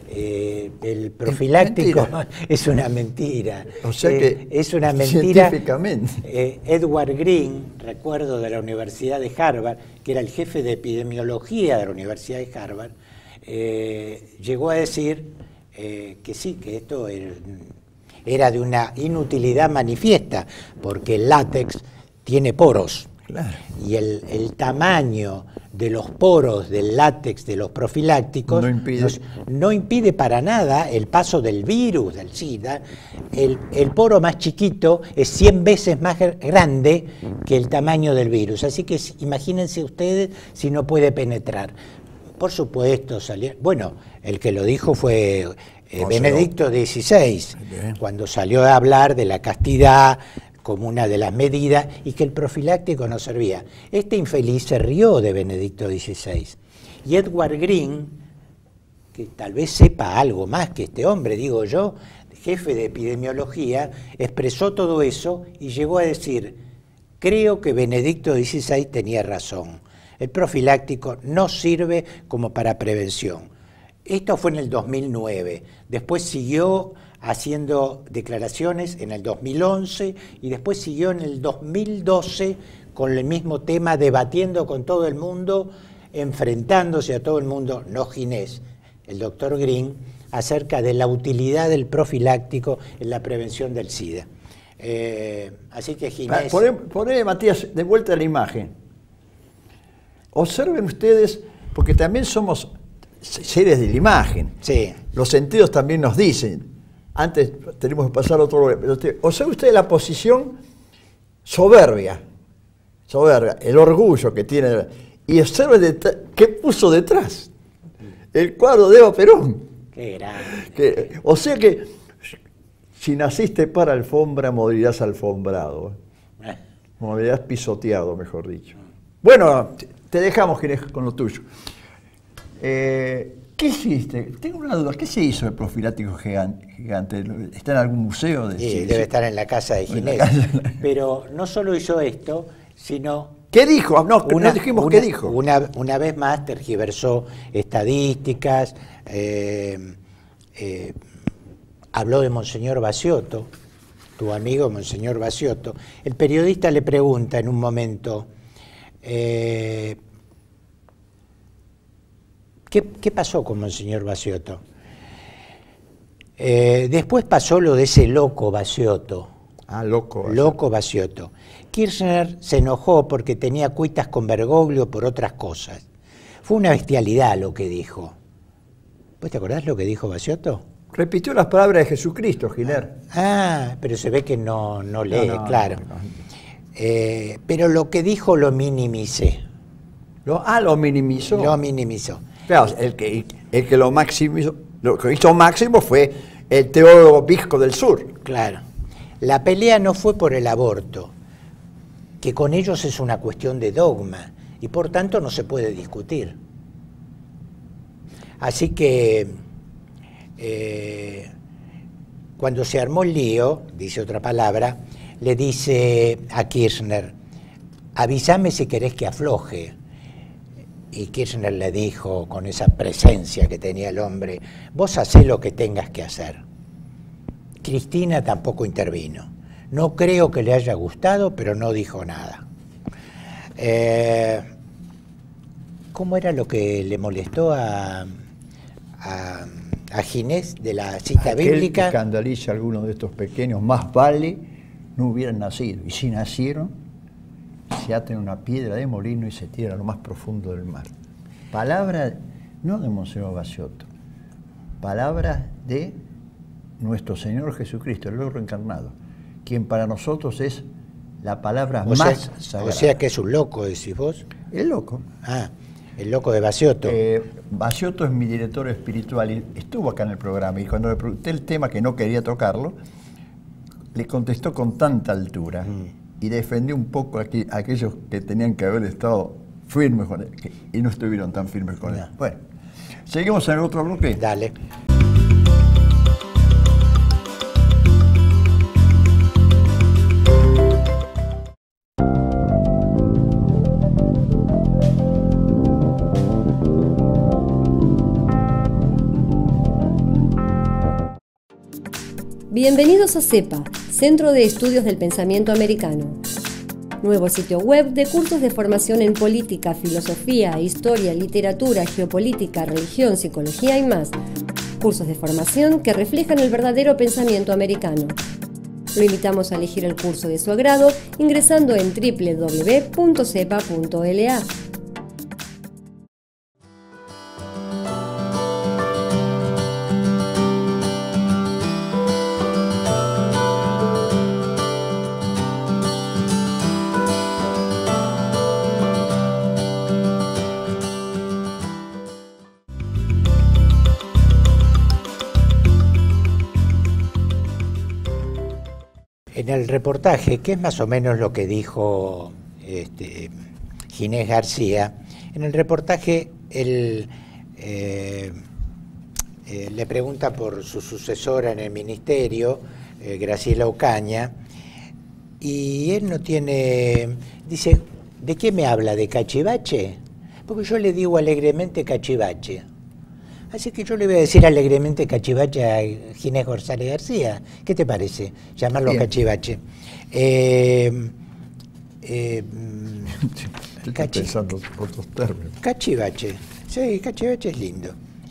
Eh, el profiláctico mentira. Es una mentira. O sea que eh, es una mentira. Científicamente. Eh, Edward Green, recuerdo de la Universidad de Harvard, que era el jefe de epidemiología de la Universidad de Harvard, eh, llegó a decir eh, que sí, que esto era, era de una inutilidad manifiesta, porque el látex tiene poros. Claro. Y el, el tamaño de los poros del látex de los profilácticos no impide. Nos, no impide para nada el paso del virus, del SIDA. El, el poro más chiquito es cien veces más grande que el tamaño del virus. Así que imagínense ustedes si no puede penetrar. Por supuesto, salió, bueno, el que lo dijo fue eh, Benedicto dieciséis, cuando salió a hablar de la castidad como una de las medidas, y que el profiláctico no servía. Este infeliz se rió de Benedicto dieciséis. Y Edward Green, que tal vez sepa algo más que este hombre, digo yo, jefe de epidemiología, expresó todo eso y llegó a decir, creo que Benedicto dieciséis tenía razón. El profiláctico no sirve como para prevención. Esto fue en el dos mil nueve. Después siguió haciendo declaraciones en el dos mil once y después siguió en el dos mil doce con el mismo tema, debatiendo con todo el mundo, enfrentándose a todo el mundo, no Ginés, el doctor Green, acerca de la utilidad del profiláctico en la prevención del SIDA. Eh, así que Ginés... Poné, poné, Matías, de vuelta a la imagen. Observen ustedes, porque también somos seres de la imagen. Sí. Los sentidos también nos dicen. Antes tenemos que pasar otro... Observe usted la posición soberbia, soberbia, el orgullo que tiene. Y observe qué puso detrás. El cuadro de Eva Perón. Qué grande. Que, o sea que, si naciste para alfombra, morirás alfombrado. Morirás pisoteado, mejor dicho. Bueno, te dejamos, Ginés, con lo tuyo. Eh, ¿Qué hiciste? Tengo una duda. ¿Qué se hizo el profiláctico gigante? ¿Está en algún museo? De sí, ciencia? Debe estar en la casa de Ginés. Pero no solo hizo esto, sino... ¿Qué dijo? No, una, no dijimos una, qué dijo. Una, una vez más tergiversó estadísticas, eh, eh, habló de Monseñor Baciotto, tu amigo Monseñor Baciotto. El periodista le pregunta en un momento... Eh, ¿Qué, ¿Qué pasó con Monseñor Baciotto? Eh, después pasó lo de ese loco Baciotto. Ah, loco Baciotto. Loco Baciotto. Kirchner se enojó porque tenía cuitas con Bergoglio por otras cosas. Fue una bestialidad lo que dijo. ¿Vos te acordás lo que dijo Baciotto? Repitió las palabras de Jesucristo, Giner. Ah, pero se ve que no, no lee, no, no, claro. No, no. Eh, pero lo que dijo lo minimicé. Lo, ah, lo minimizó. Lo minimizó. Claro, el que, el que lo maximizó, lo que hizo máximo fue el teólogo Visco del Sur. Claro. La pelea no fue por el aborto, que con ellos es una cuestión de dogma y por tanto no se puede discutir. Así que eh, cuando se armó el lío, dice otra palabra, le dice a Kirchner, avísame si querés que afloje. Y Kirchner le dijo, con esa presencia que tenía el hombre, vos hacés lo que tengas que hacer. Cristina tampoco intervino. No creo que le haya gustado, pero no dijo nada. Eh, ¿Cómo era lo que le molestó a, a, a Ginés de la cita Aquel bíblica? Que escandaliza a alguno de estos pequeños, más vale no hubieran nacido. Y si nacieron, se aten una piedra de molino y se tira a lo más profundo del mar. Palabra no de Monseñor Baciotto, palabra de nuestro Señor Jesucristo, el Logro encarnado, quien para nosotros es la palabra o más sea, sagrada. O sea que es un loco, decís vos. El loco. Ah, el loco de Baciotto. Eh, Baciotto es mi director espiritual y estuvo acá en el programa, y cuando le pregunté el tema que no quería tocarlo, le contestó con tanta altura. Mm. Y defendió un poco a, aquí, a aquellos que tenían que haber estado firmes con él, que, y no estuvieron tan firmes con no. él. Bueno, seguimos en el otro bloque. Dale. Bienvenidos a CEPA, Centro de Estudios del Pensamiento Americano. Nuevo sitio web de cursos de formación en política, filosofía, historia, literatura, geopolítica, religión, psicología y más. Cursos de formación que reflejan el verdadero pensamiento americano. Lo invitamos a elegir el curso de su agrado ingresando en doble u doble u doble u punto cepa punto l a. En el reportaje, que es más o menos lo que dijo este, Ginés García, en el reportaje él eh, eh, le pregunta por su sucesora en el ministerio, eh, Graciela Ocaña, y él no tiene, dice, ¿de qué me habla? ¿De cachivache? Porque yo le digo alegremente cachivache. Así que yo le voy a decir alegremente cachivache a Ginés González García. ¿Qué te parece? Llamarlo Bien. cachivache. Eh, eh, Estoy cachi pensando otros términos. Cachivache. Sí, cachivache es lindo.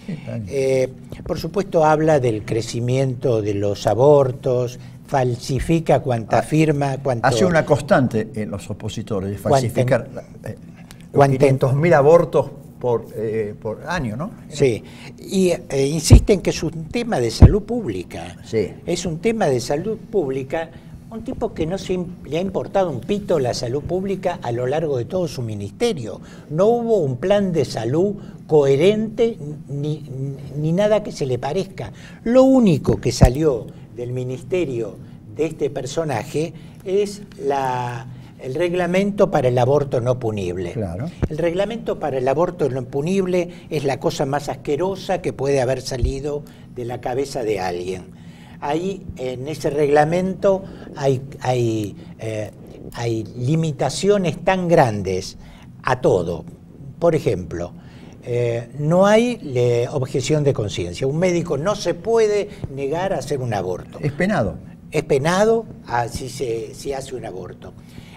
Eh, por supuesto habla del crecimiento de los abortos, falsifica cuanta ah, firma... Cuanto, hace una constante en los opositores de falsificar eh, quinientos mil abortos Por, eh, por año, ¿no? Sí, y eh, insisten que es un tema de salud pública. Sí. Es un tema de salud pública, un tipo que no se le ha importado un pito la salud pública a lo largo de todo su ministerio. No hubo un plan de salud coherente ni, ni nada que se le parezca. Lo único que salió del ministerio de este personaje es la... el reglamento para el aborto no punible. Claro. El reglamento para el aborto no punible es la cosa más asquerosa que puede haber salido de la cabeza de alguien. Ahí, en ese reglamento, hay, hay, eh, hay limitaciones tan grandes a todo. Por ejemplo, eh, no hay le, objeción de conciencia. Un médico no se puede negar a hacer un aborto. Es penado. Es penado a, si se si hace un aborto.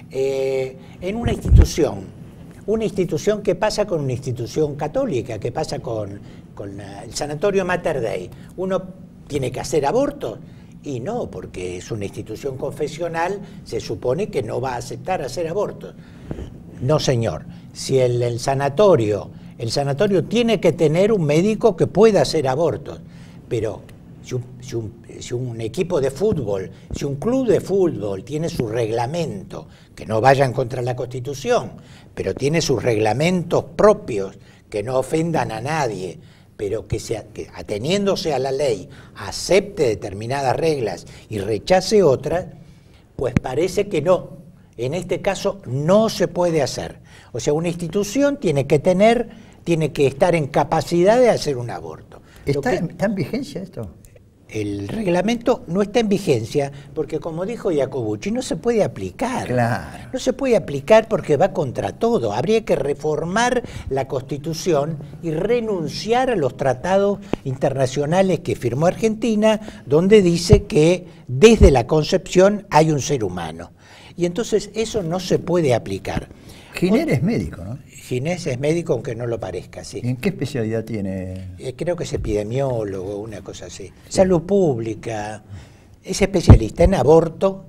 Eh, en una institución, una institución que pasa con una institución católica, que pasa con, con el Sanatorio Mater Dei, uno tiene que hacer abortos, y no, porque es una institución confesional, se supone que no va a aceptar hacer abortos. No, señor, si el, el sanatorio, el sanatorio tiene que tener un médico que pueda hacer abortos, pero Si un, si, un, si un equipo de fútbol, si un club de fútbol tiene su reglamento, que no vayan contra la Constitución, pero tiene sus reglamentos propios, que no ofendan a nadie, pero que, sea, que ateniéndose a la ley acepte determinadas reglas y rechace otras, pues parece que no. En este caso no se puede hacer. O sea, una institución tiene que tener, tiene que estar en capacidad de hacer un aborto. ¿Está, que, ¿Está en vigencia esto? El reglamento no está en vigencia porque, como dijo Iacobucci, no se puede aplicar. Claro. No se puede aplicar porque va contra todo. Habría que reformar la Constitución y renunciar a los tratados internacionales que firmó Argentina, donde dice que desde la concepción hay un ser humano. Y entonces eso no se puede aplicar. Ginés es médico, ¿no? Ginés es médico, aunque no lo parezca, sí. ¿En qué especialidad tiene? Eh, creo que es epidemiólogo, una cosa así. Sí. Salud pública. Es especialista en aborto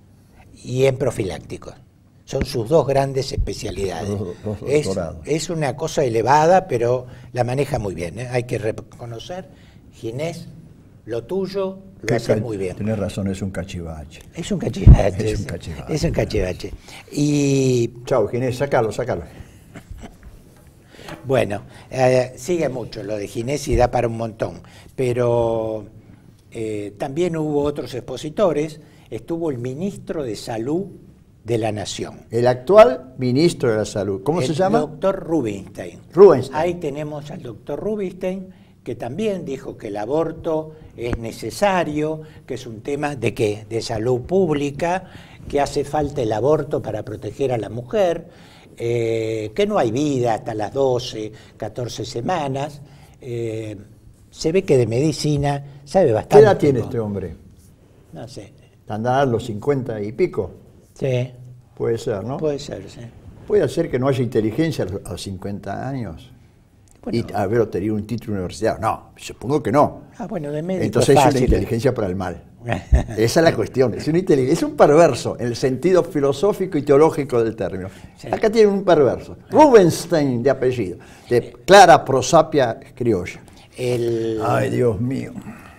y en profilácticos. Son sus dos grandes especialidades. Los, los es, es una cosa elevada, pero la maneja muy bien, ¿eh? Hay que reconocer, Ginés, lo tuyo lo hace muy bien. Tienes razón, es un cachivache. Es un cachivache. Es un cachivache. Es un cachivache. Y... Chao, Ginés, sácalo, sácalo. Bueno, eh, sigue mucho lo de Ginés y da para un montón, pero eh, también hubo otros expositores. Estuvo el ministro de Salud de la Nación. El actual ministro de la Salud. ¿Cómo el se llama? El doctor Rubinstein. Rubinstein. Ahí tenemos al doctor Rubinstein, que también dijo que el aborto es necesario, que es un tema de ¿qué? De salud pública, que hace falta el aborto para proteger a la mujer, eh, que no hay vida hasta las doce, catorce semanas. Eh, se ve que de medicina sabe bastante. ¿Qué edad tiene este hombre? no sé. ¿Andará a los cincuenta y pico? Sí. Puede ser, ¿no? Puede ser, sí. Puede ser que no haya inteligencia a los, a los cincuenta años. Bueno, y haber obtenido un título universitario. No, supongo que no. Ah, bueno, de médico Entonces es es fácil. una inteligencia para el mal. Esa es la cuestión. Es, una es un perverso en el sentido filosófico y teológico del término. Sí. Acá tiene un perverso. Rubinstein de apellido, de clara prosapia criolla. El, Ay, Dios mío.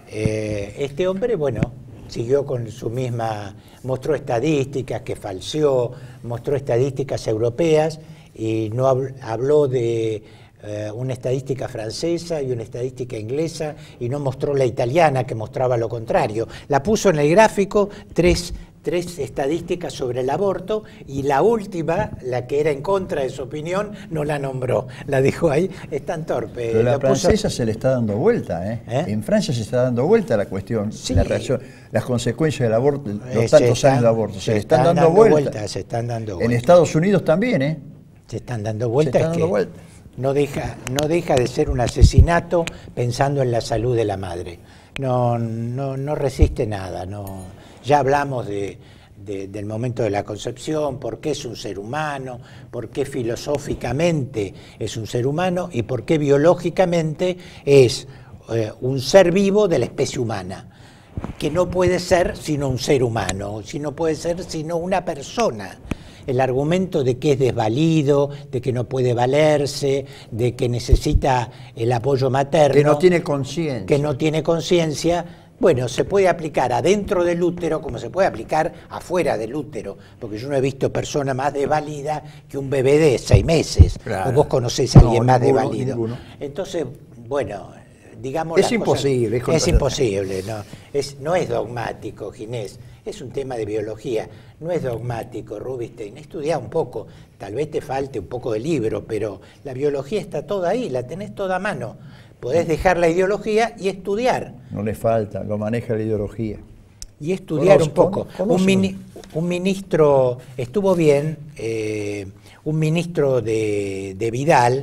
Eh, este hombre, bueno, siguió con su misma, mostró estadísticas que falseó, mostró estadísticas europeas y no habló de eh, una estadística francesa y una estadística inglesa y no mostró la italiana que mostraba lo contrario. La puso en el gráfico tres, tres estadísticas sobre el aborto y la última, la que era en contra de su opinión, no la nombró. La dijo ahí, es tan torpe. Pero la la francesa puso... se le está dando vuelta, ¿eh? ¿Eh? En Francia se está dando vuelta la cuestión, sí. la reacción, las consecuencias del aborto, los eh, tantos están, años de aborto, se, se le están, están dando, dando vuelta. vuelta. Se están dando vuelta. En Estados Unidos también, ¿eh? Se están dando vueltas. Se están dando que vuelta. No deja, no deja de ser un asesinato pensando en la salud de la madre. No, no, no resiste nada. No. Ya hablamos de, de, del momento de la concepción, por qué es un ser humano, por qué filosóficamente es un ser humano y por qué biológicamente es eh, un ser vivo de la especie humana, que no puede ser sino un ser humano, si no puede ser sino una persona. El argumento de que es desvalido, de que no puede valerse, de que necesita el apoyo materno. Que no tiene conciencia. Que no tiene conciencia. Bueno, se puede aplicar adentro del útero como se puede aplicar afuera del útero, porque yo no he visto persona más desvalida que un bebé de seis meses. Claro. O vos conocés a alguien no, más ninguno, desvalido. Ninguno. Entonces, bueno, digamos... Es imposible. Cosas, es imposible, no es, no es dogmático, Ginés. Es un tema de biología, no es dogmático, Rubinstein. Estudia un poco, tal vez te falte un poco de libro, pero la biología está toda ahí, la tenés toda a mano. Podés dejar la ideología y estudiar. No le falta, lo maneja la ideología. Y estudiar conozco, un poco. Conozco. Un, mini, un ministro, estuvo bien, eh, un ministro de, de Vidal,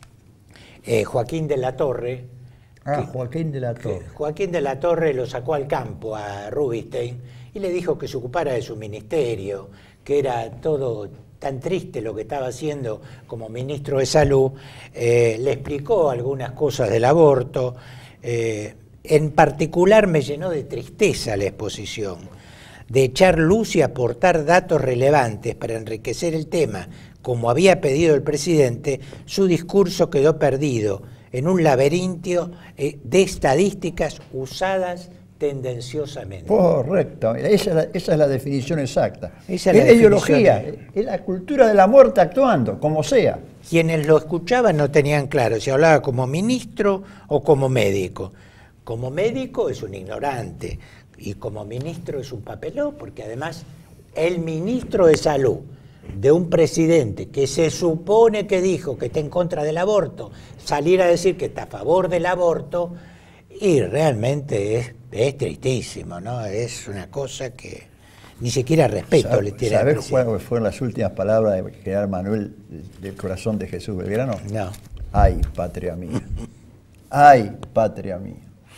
eh, Joaquín de la Torre. Ah, que, Joaquín de la Torre. Joaquín de la Torre lo sacó al campo a Rubinstein y le dijo que se ocupara de su ministerio, que era todo tan triste lo que estaba haciendo como ministro de Salud. Eh, le explicó algunas cosas del aborto. Eh, en particular me llenó de tristeza la exposición, de echar luz y aportar datos relevantes para enriquecer el tema, como había pedido el presidente. Su discurso quedó perdido en un laberinto de estadísticas usadas tendenciosamente. Correcto, esa es la, esa es la definición exacta. Esa es es la, la ideología, de... es la cultura de la muerte actuando, como sea. Quienes lo escuchaban no tenían claro si hablaba como ministro o como médico. Como médico es un ignorante y como ministro es un papelón, porque además el ministro de Salud de un presidente que se supone que dijo que está en contra del aborto, salir a decir que está a favor del aborto, y realmente es, es tristísimo, ¿no? Es una cosa que ni siquiera respeto ¿Sabe, le tiene al presidente. ¿Sabés cuáles fueron las últimas palabras de general Manuel del corazón de Jesús Belgrano? No. Ay, patria mía. Ay, patria mía.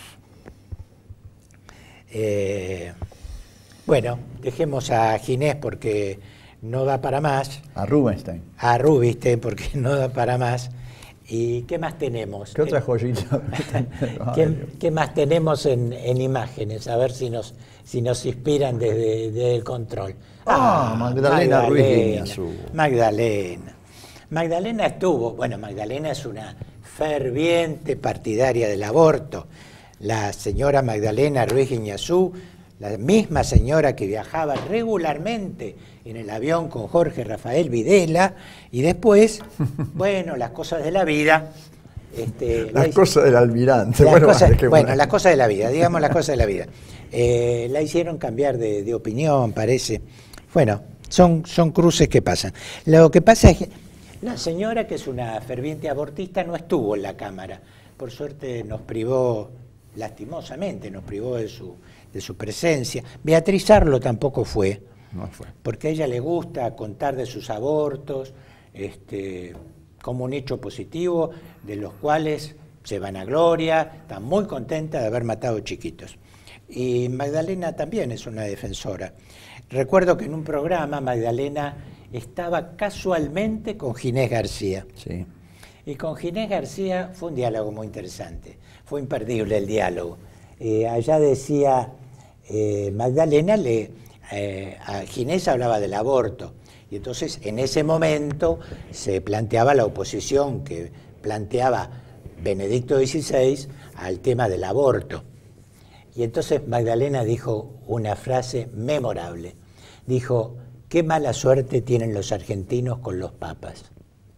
Eh, bueno, dejemos a Ginés porque no da para más. A Rubinstein. A Rubinstein porque no da para más. ¿Y qué más tenemos? ¿Qué otra joyita? ¿Qué, ¿Qué más tenemos en, en imágenes? A ver si nos, si nos inspiran desde, desde el control. Ah, ah Magdalena, Magdalena Ruiz Guiñazú. Magdalena. Magdalena estuvo, bueno, Magdalena es una ferviente partidaria del aborto. La señora Magdalena Ruiz Guiñazú, la misma señora que viajaba regularmente en el avión con Jorge Rafael Videla, y después, bueno, las cosas de la vida. Este, las la cosas del almirante. Las bueno, cosas, vale, bueno las cosas de la vida, digamos las cosas de la vida. Eh, la hicieron cambiar de, de opinión, parece. Bueno, son, son cruces que pasan. Lo que pasa es que la señora, que es una ferviente abortista, no estuvo en la Cámara. Por suerte nos privó, lastimosamente, nos privó de su, de su presencia. Beatriz Arlo tampoco fue. No fue. Porque a ella le gusta contar de sus abortos este, como un hecho positivo, de los cuales se vanagloria, está muy contenta de haber matado chiquitos. Y Magdalena también es una defensora. Recuerdo que en un programa Magdalena estaba casualmente con Ginés García. Sí. Y con Ginés García fue un diálogo muy interesante. Fue imperdible el diálogo. Eh, allá decía, eh, Magdalena, le, eh, a Ginés hablaba del aborto. Y entonces en ese momento se planteaba la oposición que planteaba Benedicto dieciséis al tema del aborto. Y entonces Magdalena dijo una frase memorable. Dijo, qué mala suerte tienen los argentinos con los papas.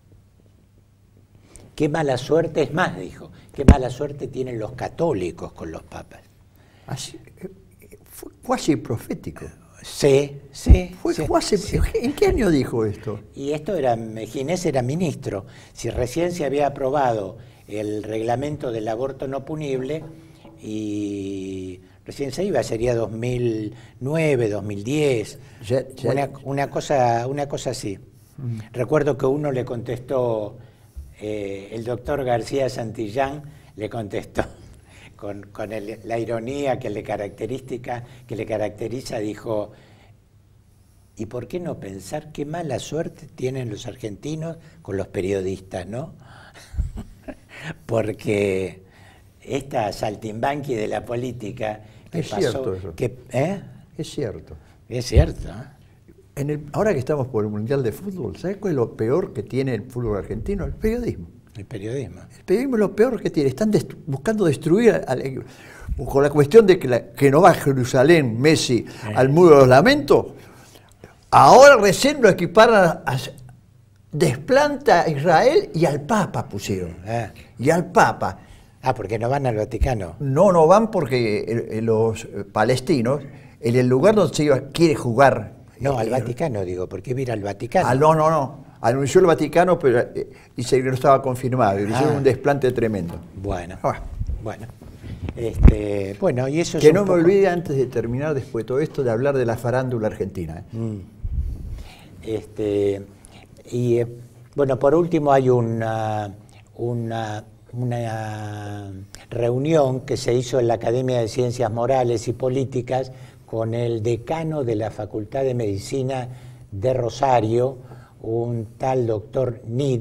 Qué mala suerte, es más, dijo, qué mala suerte tienen los católicos con los papas. Así, fue cuasi profético. Sí, sí. Fue sí, cuasi, sí. ¿En qué año dijo esto? Y esto era, Ginés era ministro. Si recién se había aprobado el reglamento del aborto no punible, y recién se iba, sería dos mil nueve, dos mil diez, Ya, ya. Una, una, cosa, una cosa así. Mm. Recuerdo que uno le contestó, eh, el doctor García Santillán le contestó con, con el, la ironía que le, característica, que le caracteriza, dijo, ¿y por qué no pensar qué mala suerte tienen los argentinos con los periodistas, no? Porque esta saltimbanqui de la política que es pasó, cierto eso. Que, ¿eh? Es cierto. Es cierto. ¿eh? En el, ahora que estamos por el Mundial de Fútbol, ¿sabes cuál es lo peor que tiene el fútbol argentino? El periodismo. El periodismo. El periodismo es lo peor que tiene. Están destru buscando destruir al, con la cuestión de que, la, que no va a Jerusalén Messi eh. al muro de los lamentos. Ahora recién lo equiparan a, a desplanta a Israel y al Papa pusieron. Eh. Y al Papa. Ah, porque no van al Vaticano. No, no van porque el, el, los palestinos, en el lugar donde se iba, quiere jugar. No, eh, al Vaticano, digo, ¿por qué ir al Vaticano? Ah, no, no, no. Anunció el Vaticano, pero eh, dice que no estaba confirmado. Y hicieron ah. un desplante tremendo. Bueno, ah. bueno. Este, bueno, y eso es Que un no poco... me olvide, antes de terminar, después de todo esto, de hablar de la farándula argentina. ¿eh? Mm. Este, y, eh, bueno, por último hay una... una una reunión que se hizo en la Academia de Ciencias Morales y Políticas con el decano de la Facultad de Medicina de Rosario, un tal doctor Nid,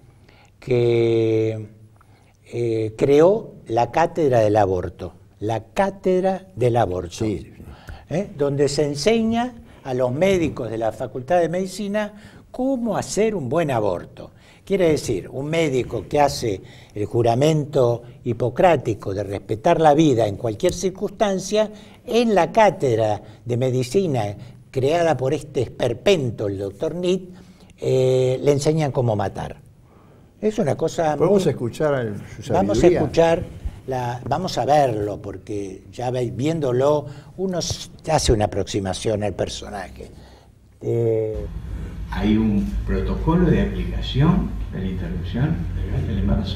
que eh, creó la Cátedra del Aborto, la Cátedra del Aborto, sí. ¿eh? donde se enseña a los médicos de la Facultad de Medicina cómo hacer un buen aborto. Quiere decir, un médico que hace el juramento hipocrático de respetar la vida en cualquier circunstancia, en la cátedra de medicina creada por este esperpento, el doctor Nid, eh, le enseñan cómo matar. Es una cosa... ¿Podemos muy... escuchar su sabiduría? Vamos a escuchar, la... vamos a verlo, porque ya viéndolo uno hace una aproximación al personaje. Eh... Hay un protocolo de aplicación de la interrupción legal del embarazo.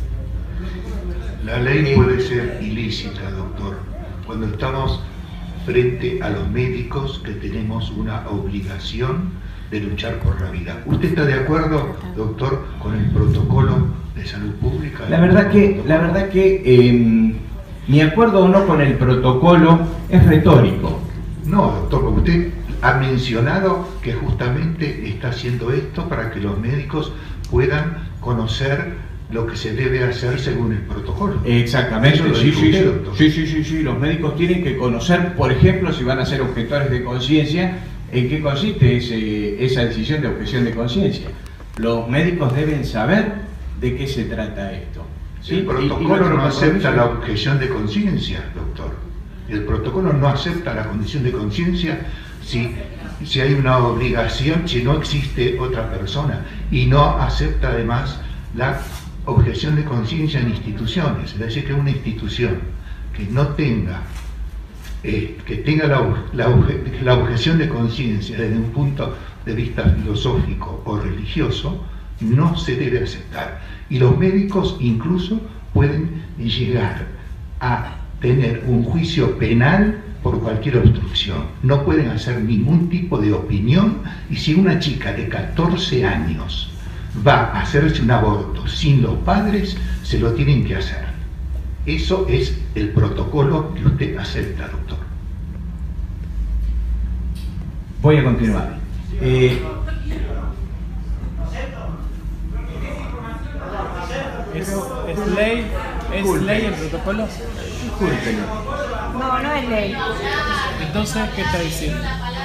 La ley puede ser ilícita, doctor, cuando estamos frente a los médicos que tenemos una obligación de luchar por la vida. ¿Usted está de acuerdo, doctor, con el protocolo de salud pública? La verdad que, la verdad que eh, mi acuerdo o no con el protocolo es retórico. No, doctor, porque usted ha mencionado que justamente está haciendo esto para que los médicos puedan conocer lo que se debe hacer según el protocolo. Exactamente, sí, sí, usted, sí, sí, sí, sí, los médicos tienen que conocer, por ejemplo, si van a ser objetores de conciencia, en qué consiste ese, esa decisión de objeción de conciencia. Los médicos deben saber de qué se trata esto. ¿sí? El protocolo y, y no acepta la objeción de conciencia, doctor. El protocolo no acepta la condición de conciencia si, si hay una obligación, si no existe otra persona, y no acepta además la objeción de conciencia en instituciones. Es decir, que una institución que no tenga, eh, que tenga la, la, la objeción de conciencia desde un punto de vista filosófico o religioso, no se debe aceptar. Y los médicos incluso pueden llegar a tener un juicio penal por cualquier obstrucción. No pueden hacer ningún tipo de opinión, y si una chica de catorce años va a hacerse un aborto sin los padres, se lo tienen que hacer. Eso es el protocolo que usted acepta, doctor. Voy a continuar. Eh, ¿Es, es ley? ¿Es Disculpe. ley el protocolo? discúlpenme. No, no es ley. Entonces, ¿qué está diciendo?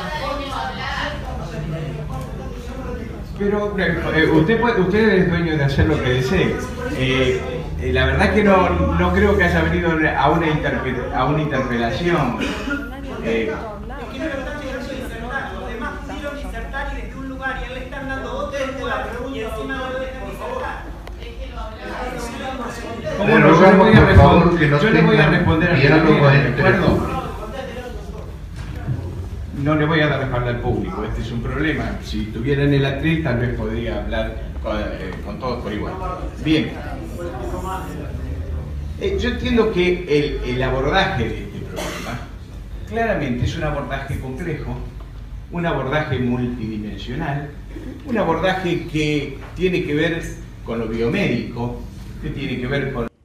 Pero eh, usted, puede, usted es dueño de hacer lo que desee. Eh, eh, la verdad que no, no creo que haya venido a una, interpe a una interpelación. Eh, ¿Cómo no? Yo le voy a responder, yo le voy a responder a ¿de acuerdo? No le voy a dar respaldo al público, este es un problema. Si estuviera en el atril tal vez podría hablar con, eh, con todos por igual. Bien. Eh, yo entiendo que el, el abordaje de este problema claramente es un abordaje complejo, un abordaje multidimensional, un abordaje que tiene que ver con lo biomédico, que tiene que ver con...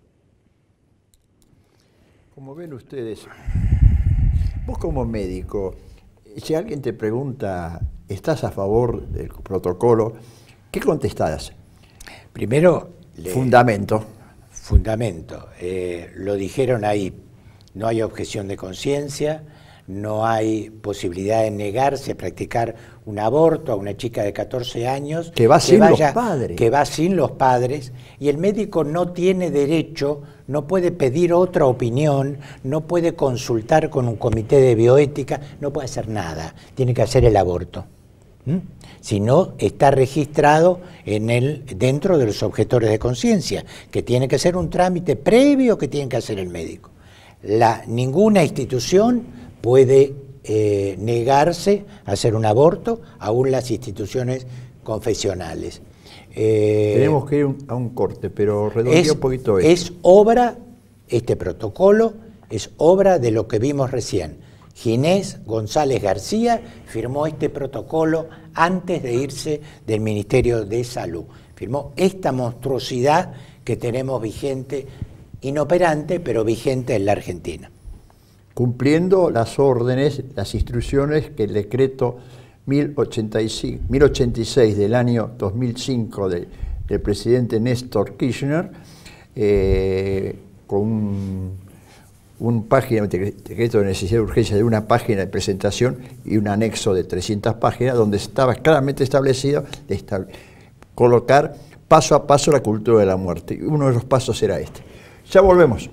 Como ven ustedes, vos como médico, si alguien te pregunta, ¿estás a favor del protocolo? ¿Qué contestás? Primero, le, fundamento. Fundamento. Eh, lo dijeron ahí, no hay objeción de conciencia, no hay posibilidad de negarse a practicar un aborto a una chica de catorce años. Que va que sin vaya, los padres. Que va sin los padres, y el médico no tiene derecho, no puede pedir otra opinión, no puede consultar con un comité de bioética, no puede hacer nada, tiene que hacer el aborto. ¿Mm? Si no, está registrado en el, dentro de los objetores de conciencia, que tiene que ser un trámite previo que tiene que hacer el médico. La, ninguna institución puede eh, negarse a hacer un aborto, aún las instituciones confesionales. Eh, Tenemos que ir un, a un corte, pero redondea un poquito esto. Es obra, este protocolo, es obra de lo que vimos recién. Ginés González García firmó este protocolo antes de irse del Ministerio de Salud. Firmó esta monstruosidad que tenemos vigente, inoperante, pero vigente en la Argentina. Cumpliendo las órdenes, las instrucciones que el decreto mil ochenta y seis del año dos mil cinco de, del presidente Néstor Kirchner, eh, con un, un página, decreto de necesidad de urgencia de una página de presentación y un anexo de trescientas páginas, donde estaba claramente establecido de estab colocar paso a paso la cultura de la muerte. Y uno de los pasos era este. Ya volvemos.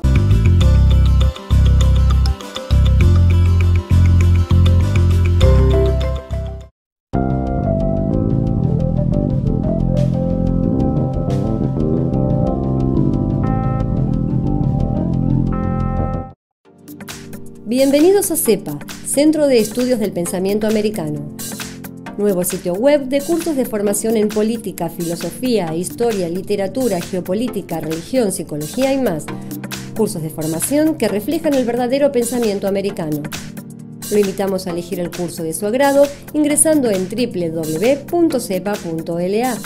Bienvenidos a CEPA, Centro de Estudios del Pensamiento Americano. Nuevo sitio web de cursos de formación en política, filosofía, historia, literatura, geopolítica, religión, psicología y más. Cursos de formación que reflejan el verdadero pensamiento americano. Lo invitamos a elegir el curso de su agrado ingresando en doble u doble u doble u punto cepa punto L A.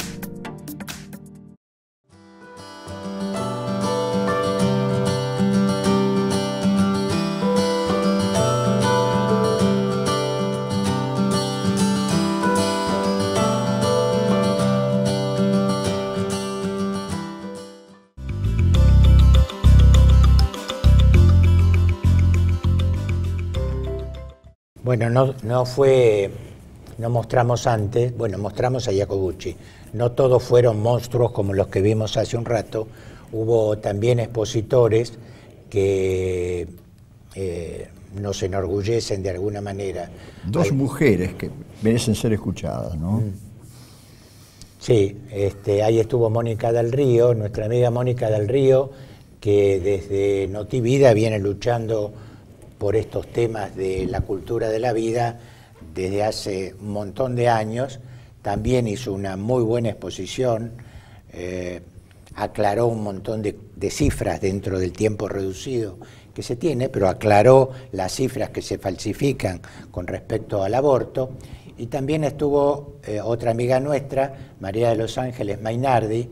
Bueno, no, no fue, no mostramos antes, bueno, mostramos a Iacobucci. No todos fueron monstruos como los que vimos hace un rato. Hubo también expositores que eh, nos enorgullecen de alguna manera. Dos Hay, mujeres que merecen ser escuchadas, ¿no? Sí, este, ahí estuvo Mónica del Río, nuestra amiga Mónica del Río, que desde Notivida viene luchando por estos temas de la cultura de la vida desde hace un montón de años. También hizo una muy buena exposición, eh, aclaró un montón de, de cifras dentro del tiempo reducido que se tiene, pero aclaró las cifras que se falsifican con respecto al aborto. Y también estuvo eh, otra amiga nuestra, María de los Ángeles Mainardi,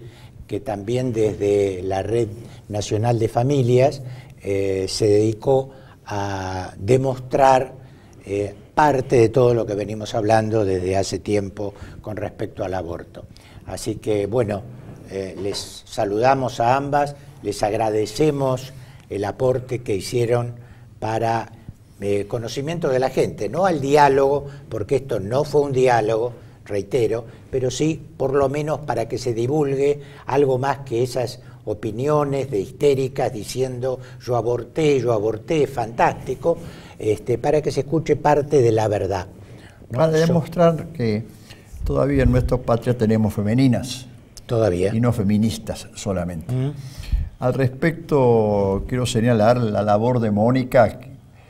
que también desde la Red Nacional de Familias eh, se dedicó a demostrar eh, parte de todo lo que venimos hablando desde hace tiempo con respecto al aborto. Así que, bueno, eh, les saludamos a ambas, les agradecemos el aporte que hicieron para eh, conocimiento de la gente, no al diálogo, porque esto no fue un diálogo, reitero, pero sí por lo menos para que se divulgue algo más que esas opiniones de histéricas diciendo yo aborté, yo aborté, fantástico, este, para que se escuche parte de la verdad, ¿no? Para demostrar que todavía en nuestra patria tenemos femeninas. Todavía. Y no feministas solamente. Mm. Al respecto, quiero señalar la labor de Mónica,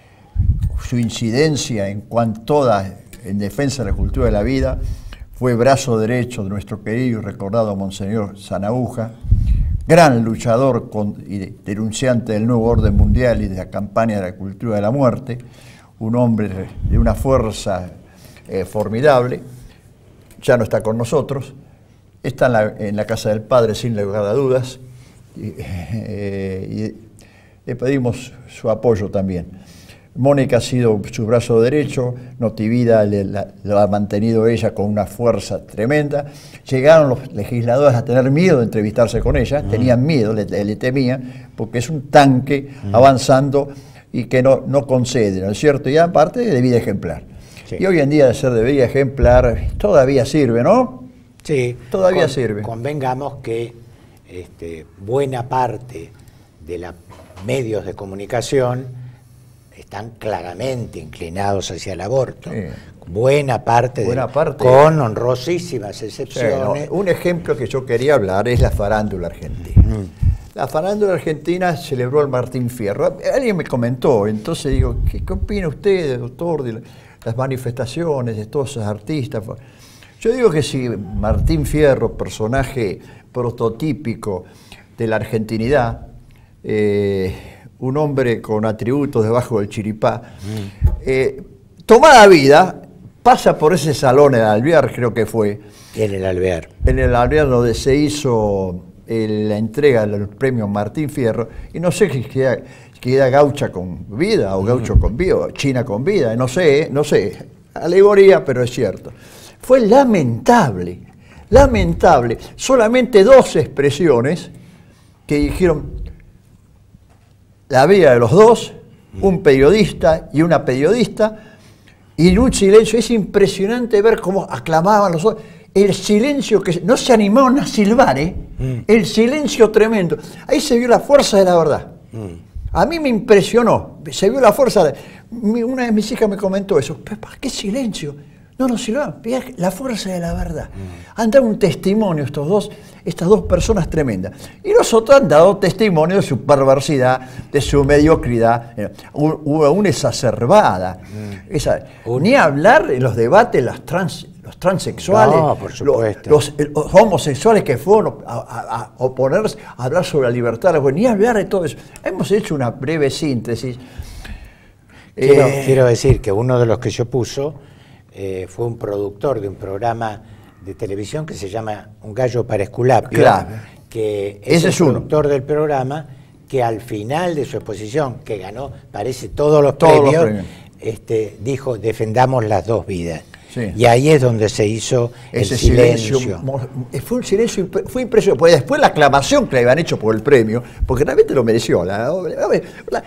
su incidencia en cuanto toda en defensa de la cultura de la vida. Fue brazo derecho de nuestro querido y recordado Monseñor Sanaúja, gran luchador con, y denunciante del nuevo orden mundial y de la campaña de la cultura de la muerte, un hombre de una fuerza eh, formidable. Ya no está con nosotros, está en la, en la casa del Padre sin lugar a dudas, y, eh, y le pedimos su apoyo también. Mónica ha sido su brazo derecho, Notivida lo ha mantenido ella con una fuerza tremenda. Llegaron los legisladores a tener miedo de entrevistarse con ella, mm. tenían miedo, le, le temían, porque es un tanque mm. avanzando y que no, no concede, ¿no es cierto? Y aparte de vida ejemplar. Sí. Y hoy en día de ser de vida ejemplar todavía sirve, ¿no? Sí, todavía con, sirve. Convengamos que este, buena parte de los medios de comunicación están claramente inclinados hacia el aborto. Sí. Buena parte, Buena de, parte. con honrosísimas excepciones. Sí, no, un ejemplo que yo quería hablar es la farándula argentina. Mm. La farándula argentina celebró el Martín Fierro. Alguien me comentó, entonces digo, ¿qué, qué opina usted, doctor, de las manifestaciones de todos esos artistas? Yo digo que si Martín Fierro, personaje prototípico de la argentinidad, eh, un hombre con atributos debajo del chiripá, mm. eh, tomada vida, pasa por ese salón en el Alvear, creo que fue. En el Alvear. En el Alvear donde se hizo el, la entrega del premio Martín Fierro, y no sé si queda, queda Gaucha con vida, o Gaucho mm. con vida, o China con vida, no sé, no sé, alegoría, pero es cierto. Fue lamentable, lamentable, solamente dos expresiones que dijeron la vida de los dos, un periodista y una periodista, y en un silencio. Es impresionante ver cómo aclamaban los dos. El silencio que no se animaron a silbar, ¿eh? Mm. El silencio tremendo. Ahí se vio la fuerza de la verdad. Mm. A mí me impresionó. Se vio la fuerza. De, una de mis hijas me comentó eso. ¿Para qué silencio? No, no silbaban. La fuerza de la verdad. Mm. Han dado un testimonio estos dos, estas dos personas tremendas. Y los otros han dado testimonio de su perversidad, de su mediocridad, hubo una exacerbada. Mm. Esa, ni hablar en los debates, las trans, los transexuales, no, por supuesto. Los, los, los homosexuales que fueron a, a, a oponerse, a hablar sobre la libertad, ni hablar de todo eso. Hemos hecho una breve síntesis. Quiero, eh, quiero decir que uno de los que yo puso eh, fue un productor de un programa de televisión que se llama Un gallo para Esculapio, claro. que es Ese el es uno. productor del programa, que al final de su exposición, que ganó, parece, todos los todos premios, los premios. Este, dijo, defendamos las dos vidas. Sí. Y ahí es donde se hizo ese el silencio. silencio. Fue un silencio, fue impresionante. Porque después la aclamación que le habían hecho por el premio, porque realmente lo mereció. La, la, la,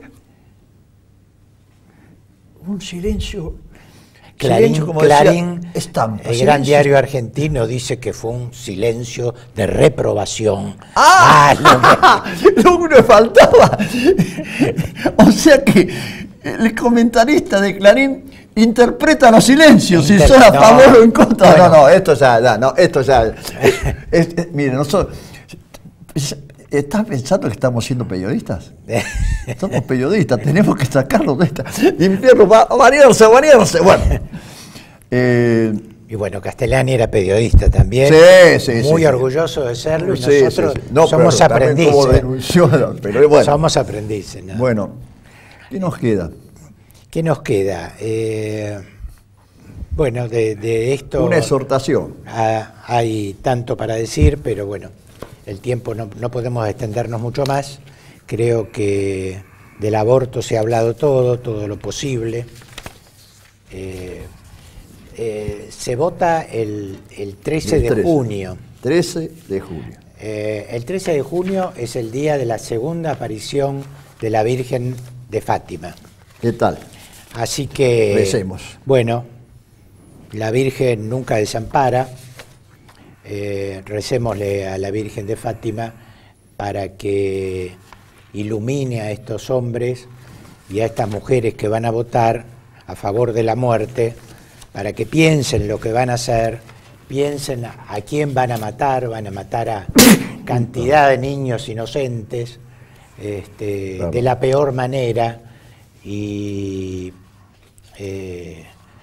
un silencio. Clarín, silencio, como Clarín decía, estampa, el silencio. gran diario argentino, dice que fue un silencio de reprobación. ¡Ah! ah lo que me faltaba. O sea que el comentarista de Clarín interpreta los silencios, Inter si son a no, favor o en contra. Bueno. No, no, esto ya, ya no, esto ya. es, es, mire, nosotros. ¿Estás pensando que estamos siendo periodistas? Somos periodistas, tenemos que sacarnos de esta. Infierno, va a variarse, a variarse. Bueno. Eh, y bueno, Castellani era periodista también. Sí, sí, muy sí, orgulloso de serlo. Y sí, nosotros sí, sí. No, somos pero aprendices. Como denunció, pero bueno. Somos aprendices. ¿No? Bueno, ¿qué nos queda? ¿Qué nos queda? Eh, bueno, de, de esto... Una exhortación. A, hay tanto para decir, pero bueno. el tiempo no, no podemos extendernos mucho más. Creo que del aborto se ha hablado todo, todo lo posible. Eh, eh, se vota el, el trece de junio. trece de junio. Eh, el trece de junio es el día de la segunda aparición de la Virgen de Fátima. ¿Qué tal? Así que, recemos. Bueno, la Virgen nunca desampara. Eh, recémosle a la Virgen de Fátima para que ilumine a estos hombres y a estas mujeres que van a votar a favor de la muerte, para que piensen lo que van a hacer, piensen a, a quién van a matar, van a matar a cantidad de niños inocentes, este, claro, de la peor manera. Y eh,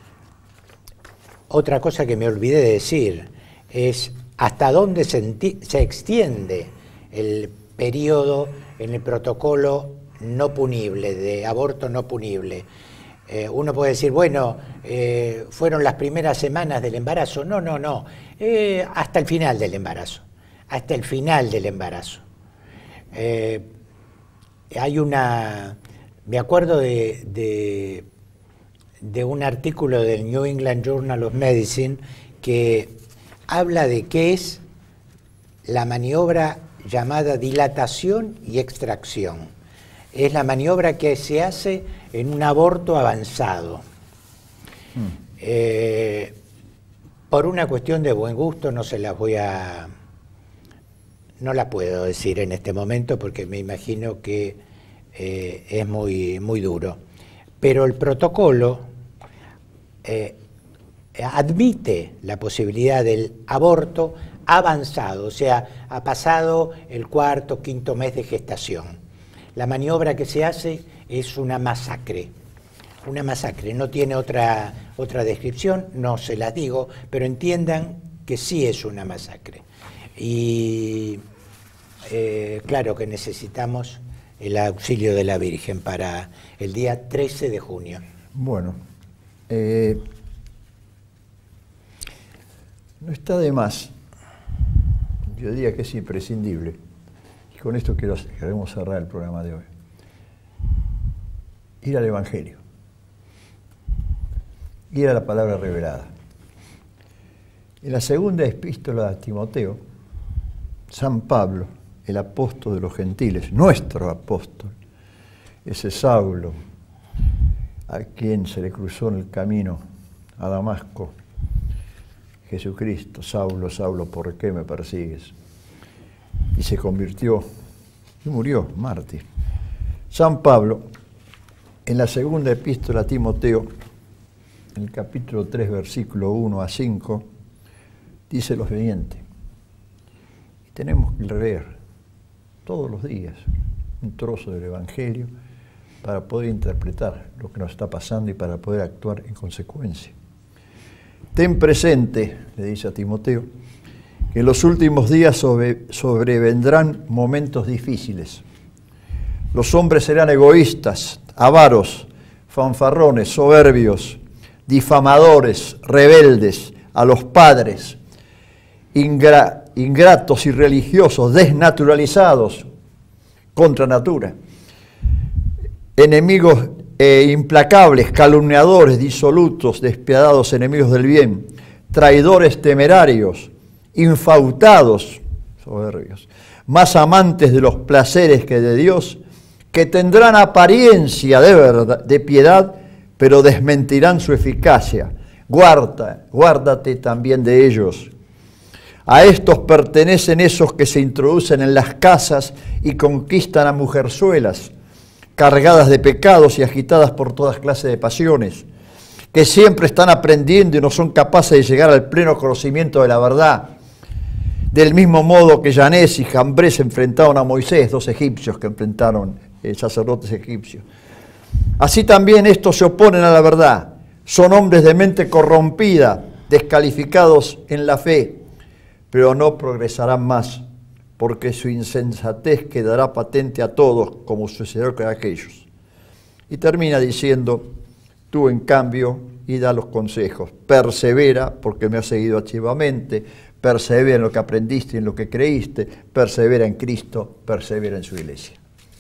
otra cosa que me olvidé de decir es hasta dónde se, se extiende el periodo en el protocolo no punible, de aborto no punible. Eh, uno puede decir, bueno, eh, fueron las primeras semanas del embarazo. No, no, no, eh, hasta el final del embarazo, hasta el final del embarazo. Eh, hay una... Me acuerdo de, de, de un artículo del New England Journal of Medicine que habla de qué es la maniobra llamada dilatación y extracción. Es la maniobra que se hace en un aborto avanzado. Mm. Eh, por una cuestión de buen gusto no se las voy a... no la puedo decir en este momento porque me imagino que Eh, es muy, muy duro, pero el protocolo eh, admite la posibilidad del aborto avanzado, o sea, ha pasado el cuarto, quinto mes de gestación. La maniobra que se hace es una masacre, una masacre, no tiene otra, otra descripción, no se las digo, pero entiendan que sí es una masacre. Y eh, claro que necesitamos el auxilio de la Virgen para el día trece de junio. Bueno, eh, no está de más, yo diría que es imprescindible, y con esto quiero, queremos cerrar el programa de hoy, ir al Evangelio, ir a la palabra revelada. En la segunda epístola a Timoteo, San Pablo, el apóstol de los gentiles, nuestro apóstol, ese Saulo, a quien se le cruzó en el camino a Damasco, Jesucristo, Saulo, Saulo, ¿por qué me persigues? Y se convirtió y murió, mártir. San Pablo, en la segunda epístola a Timoteo, en el capítulo tres, versículo uno a cinco, dice lo siguiente, y tenemos que leer todos los días un trozo del Evangelio para poder interpretar lo que nos está pasando y para poder actuar en consecuencia. Ten presente, le dice a Timoteo, que en los últimos días sobre, sobrevendrán momentos difíciles. Los hombres serán egoístas, avaros, fanfarrones, soberbios, difamadores, rebeldes a los padres, ingra ingratos y religiosos, desnaturalizados, contra natura, enemigos eh, implacables, calumniadores, disolutos, despiadados, enemigos del bien, traidores temerarios, infautados, soberbios, más amantes de los placeres que de Dios, que tendrán apariencia de verdad, de piedad, pero desmentirán su eficacia. Guarda, guárdate también de ellos. A estos pertenecen esos que se introducen en las casas y conquistan a mujerzuelas, cargadas de pecados y agitadas por todas clases de pasiones, que siempre están aprendiendo y no son capaces de llegar al pleno conocimiento de la verdad. Del mismo modo que Yanés y Jambres enfrentaron a Moisés, dos egipcios que enfrentaron eh, sacerdotes egipcios. Así también estos se oponen a la verdad, son hombres de mente corrompida, descalificados en la fe, pero no progresarán más, porque su insensatez quedará patente a todos, como sucedió con aquellos. Y termina diciendo, tú en cambio, y da los consejos, persevera, porque me has seguido activamente, persevera en lo que aprendiste, en lo que creíste, persevera en Cristo, persevera en su iglesia.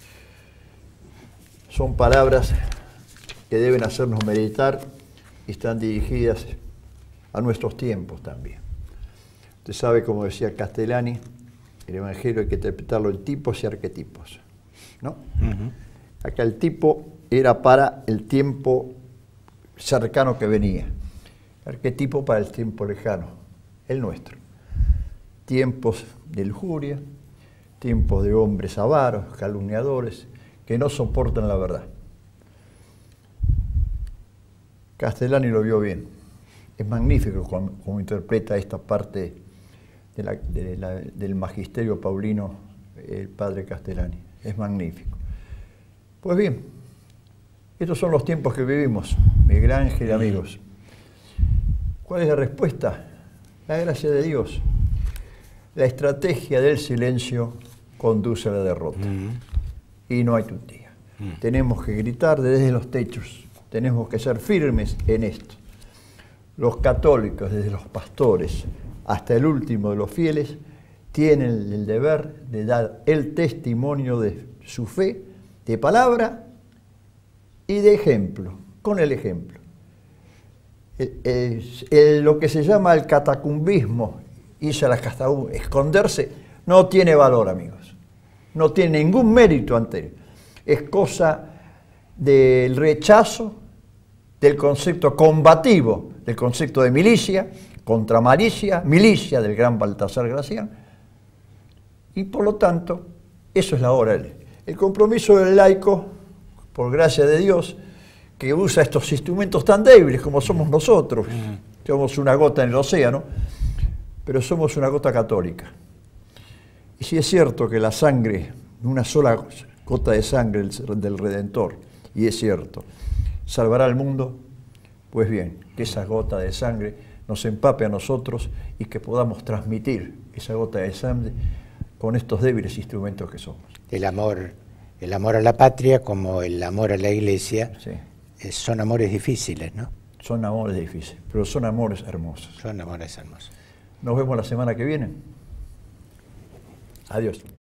Son palabras que deben hacernos meditar y están dirigidas a nuestros tiempos también. Usted sabe, como decía Castellani, el Evangelio hay que interpretarlo en tipos y arquetipos, ¿no? Uh-huh. Acá el tipo era para el tiempo cercano que venía, el arquetipo para el tiempo lejano, el nuestro. Tiempos de lujuria, tiempos de hombres avaros, calumniadores, que no soportan la verdad. Castellani lo vio bien. Es magnífico como, como interpreta esta parte de la, de la, del magisterio paulino el padre Castellani. Es magnífico. Pues bien, estos son los tiempos que vivimos, Miguel Ángel y amigos. ¿Cuál es la respuesta? La gracia de Dios. La estrategia del silencio conduce a la derrota. Uh-huh. Y no hay tutía. Uh-huh. Tenemos que gritar desde los techos. Tenemos que ser firmes en esto. Los católicos, desde los pastores hasta el último de los fieles, tienen el deber de dar el testimonio de su fe, de palabra y de ejemplo, con el ejemplo. El, el, el, lo que se llama el catacumbismo, irse a la catacumbas, esconderse, no tiene valor, amigos. No tiene ningún mérito ante él. Es cosa del rechazo del concepto combativo, del concepto de milicia, contra malicia, milicia del gran Baltasar Gracián. Y por lo tanto, eso es la hora. El compromiso del laico, por gracia de Dios, que usa estos instrumentos tan débiles como somos nosotros. Somos una gota en el océano, pero somos una gota católica. Y si es cierto que la sangre, una sola gota de sangre del Redentor, y es cierto, salvará al mundo, pues bien, que esa gota de sangre nos empape a nosotros y que podamos transmitir esa gota de sangre con estos débiles instrumentos que somos. El amor, el amor a la patria como el amor a la iglesia, sí. eh, son amores difíciles, ¿no? Son amores difíciles, pero son amores hermosos. Son amores hermosos. Nos vemos la semana que viene. Adiós.